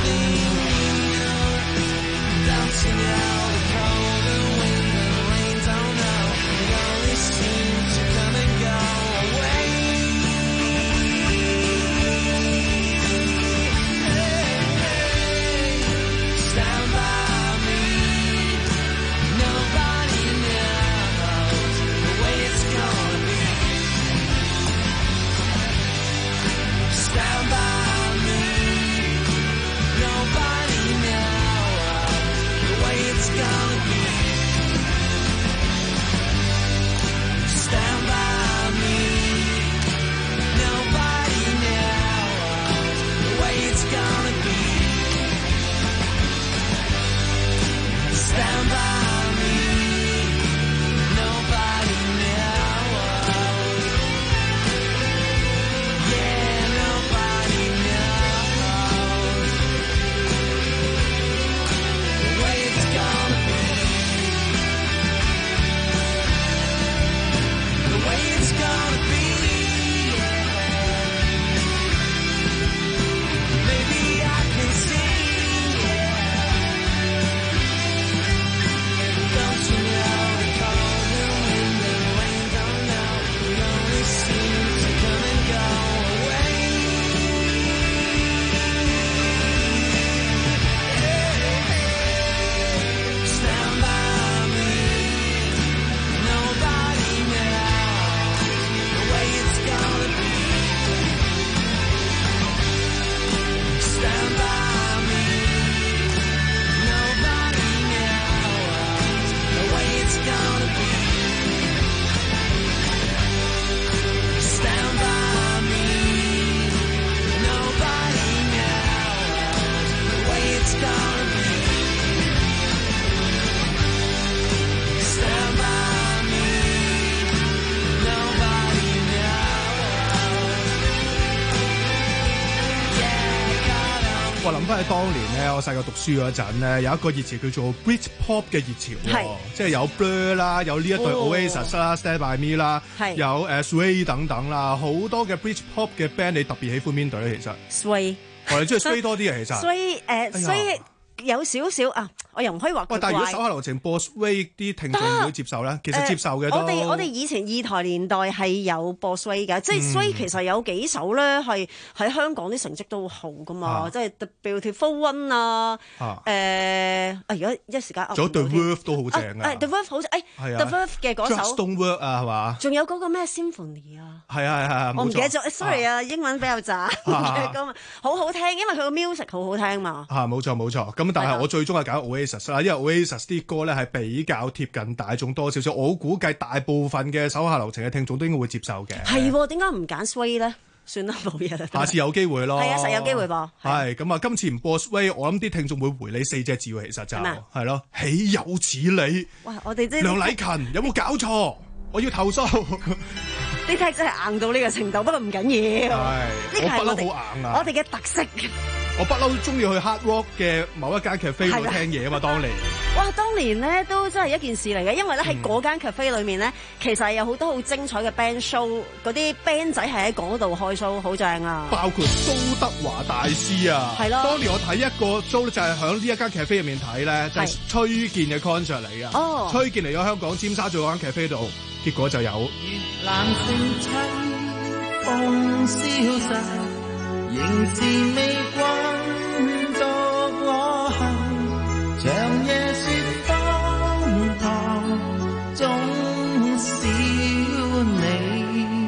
我諗翻起當年咧，我細個讀書嗰陣咧，有一個熱潮叫做 Britpop 嘅熱潮喎，即係有 Blur 啦，有呢一隊 Oasis 啦、Stand By Me 啦，有誒 Sway 等等啦，好多嘅 Britpop 嘅 band， 你特別喜歡邊隊咧？其實 Sway， 我哋中意 Sway 多啲嘅其實。 Sway 誒 Sway 有少少啊，我又唔可以話佢怪。 但係如果手下留情播 Sway 啲聽眾會接受咧，其實接受嘅都。 我哋我哋以前二台年代係有播 Sway 嘅，即係 Sway 其實有幾首咧係喺香港啲成績都好噶嘛，即係 The Beautiful One 啊，誒啊而家一時間。 仲有 The Verve 都好正啊 ！The Verve 好正，誒 The Verve 嘅嗰首。 Just Don't Work 啊，係嘛？ 仲有嗰個咩 Symphony 啊？ 係啊係啊， 我唔記得咗 ，sorry 啊，英文比較渣嘅歌，好好聽，因為佢個 music 好好聽嘛。 嚇，冇錯冇錯，咁但係我最終係揀 Oasis 啦，因為 Oasis 啲歌咧係比較貼近大眾多少少，我估計大部分嘅手下留情嘅聽眾都應該會接受嘅。 係喎，點解唔揀 Sway 咧？算啦，冇嘢啦。 下次有機會咯。 係啊，實有機會噃。 係咁啊，今次唔播 Sway， 我諗啲聽眾會回你四隻字喎，其實就係咯，豈有此理！ 哇，我哋即係梁禮勤有冇搞錯？我要投訴。 呢踢真係硬到呢個程度，不過唔緊要。 係，我不嬲好硬啊！ 我哋嘅特色。 我不嬲中意去 Hard Rock 嘅某一間 cafe 度聽嘢啊嘛，當年。 哇！當年咧都真係一件事嚟嘅，因為咧喺嗰間 cafe 裏面咧，其實有好多好精彩嘅 band show，嗰啲 band 仔係喺嗰度開 show， 好正啊！ 包括蘇德華大師啊， 係咯。當年我睇一個 show 咧，就係喺呢一間 cafe 入面睇咧，就係崔健嘅 concert 嚟嘅。哦，崔健嚟咗香港尖沙咀嗰間 cafe 度，結果就有。 月冷星凄，風蕭瑟，仍是未慣獨我行，長夜說荒唐，總少你。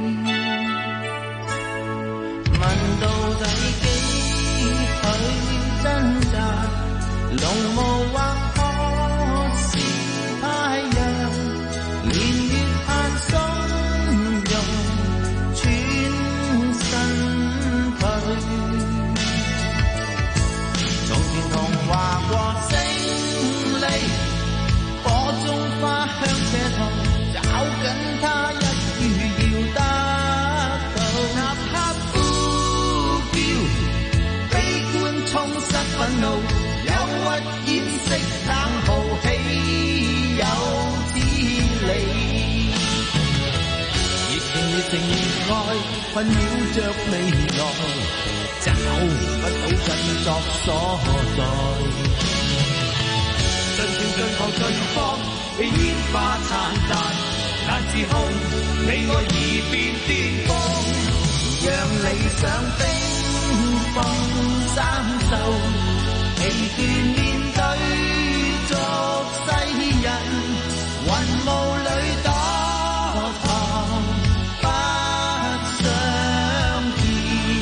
問到底幾許掙扎，濃霧或可是太陽，年月盼鬆容，轉身退。話過勝利，火中花香這痛，找緊它一於要得到。吶喊呼叫，悲觀沖失憤怒，憂鬱掩飾冷酷，豈有此理？熱情熱情熱愛，困擾着未來，找不到近作所在。盡情盡狂盡放，被煙花燦爛，難自控，你愛已變巔峰，讓理想冰封三袖，疲倦面對俗世人，雲霧裏躲藏不相見。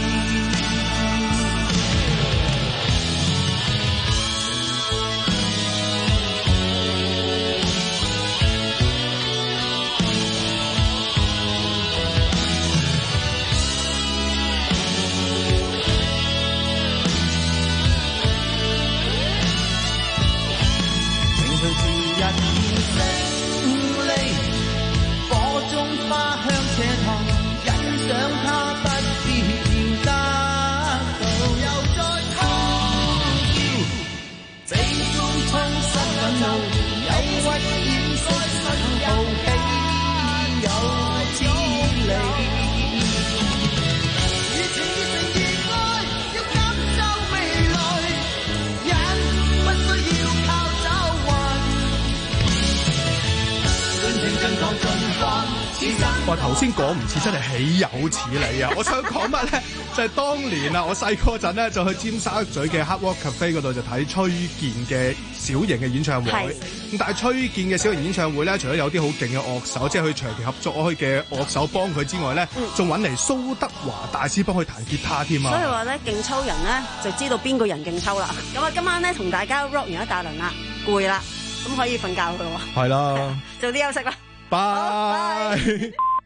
我頭先講唔似，真係豈有此理啊！我想講乜咧？就係、是、當年啊，我細個嗰陣咧，就去尖沙咀嘅 Hard Rock Cafe 嗰度就睇崔健嘅小型嘅演唱會。咁但係崔健嘅小型演唱會咧，除咗有啲好勁嘅樂手，即係佢長期合作開嘅樂手幫佢之外咧，仲揾嚟蘇德華大師幫佢彈吉他添啊！ 所以話咧，勁抽人咧就知道邊個人勁抽啦。咁啊，今晚咧同大家 rock 完一大輪啦，攰啦，咁可以瞓覺㗎喎。 係啦， 早啲休息啦。 拜。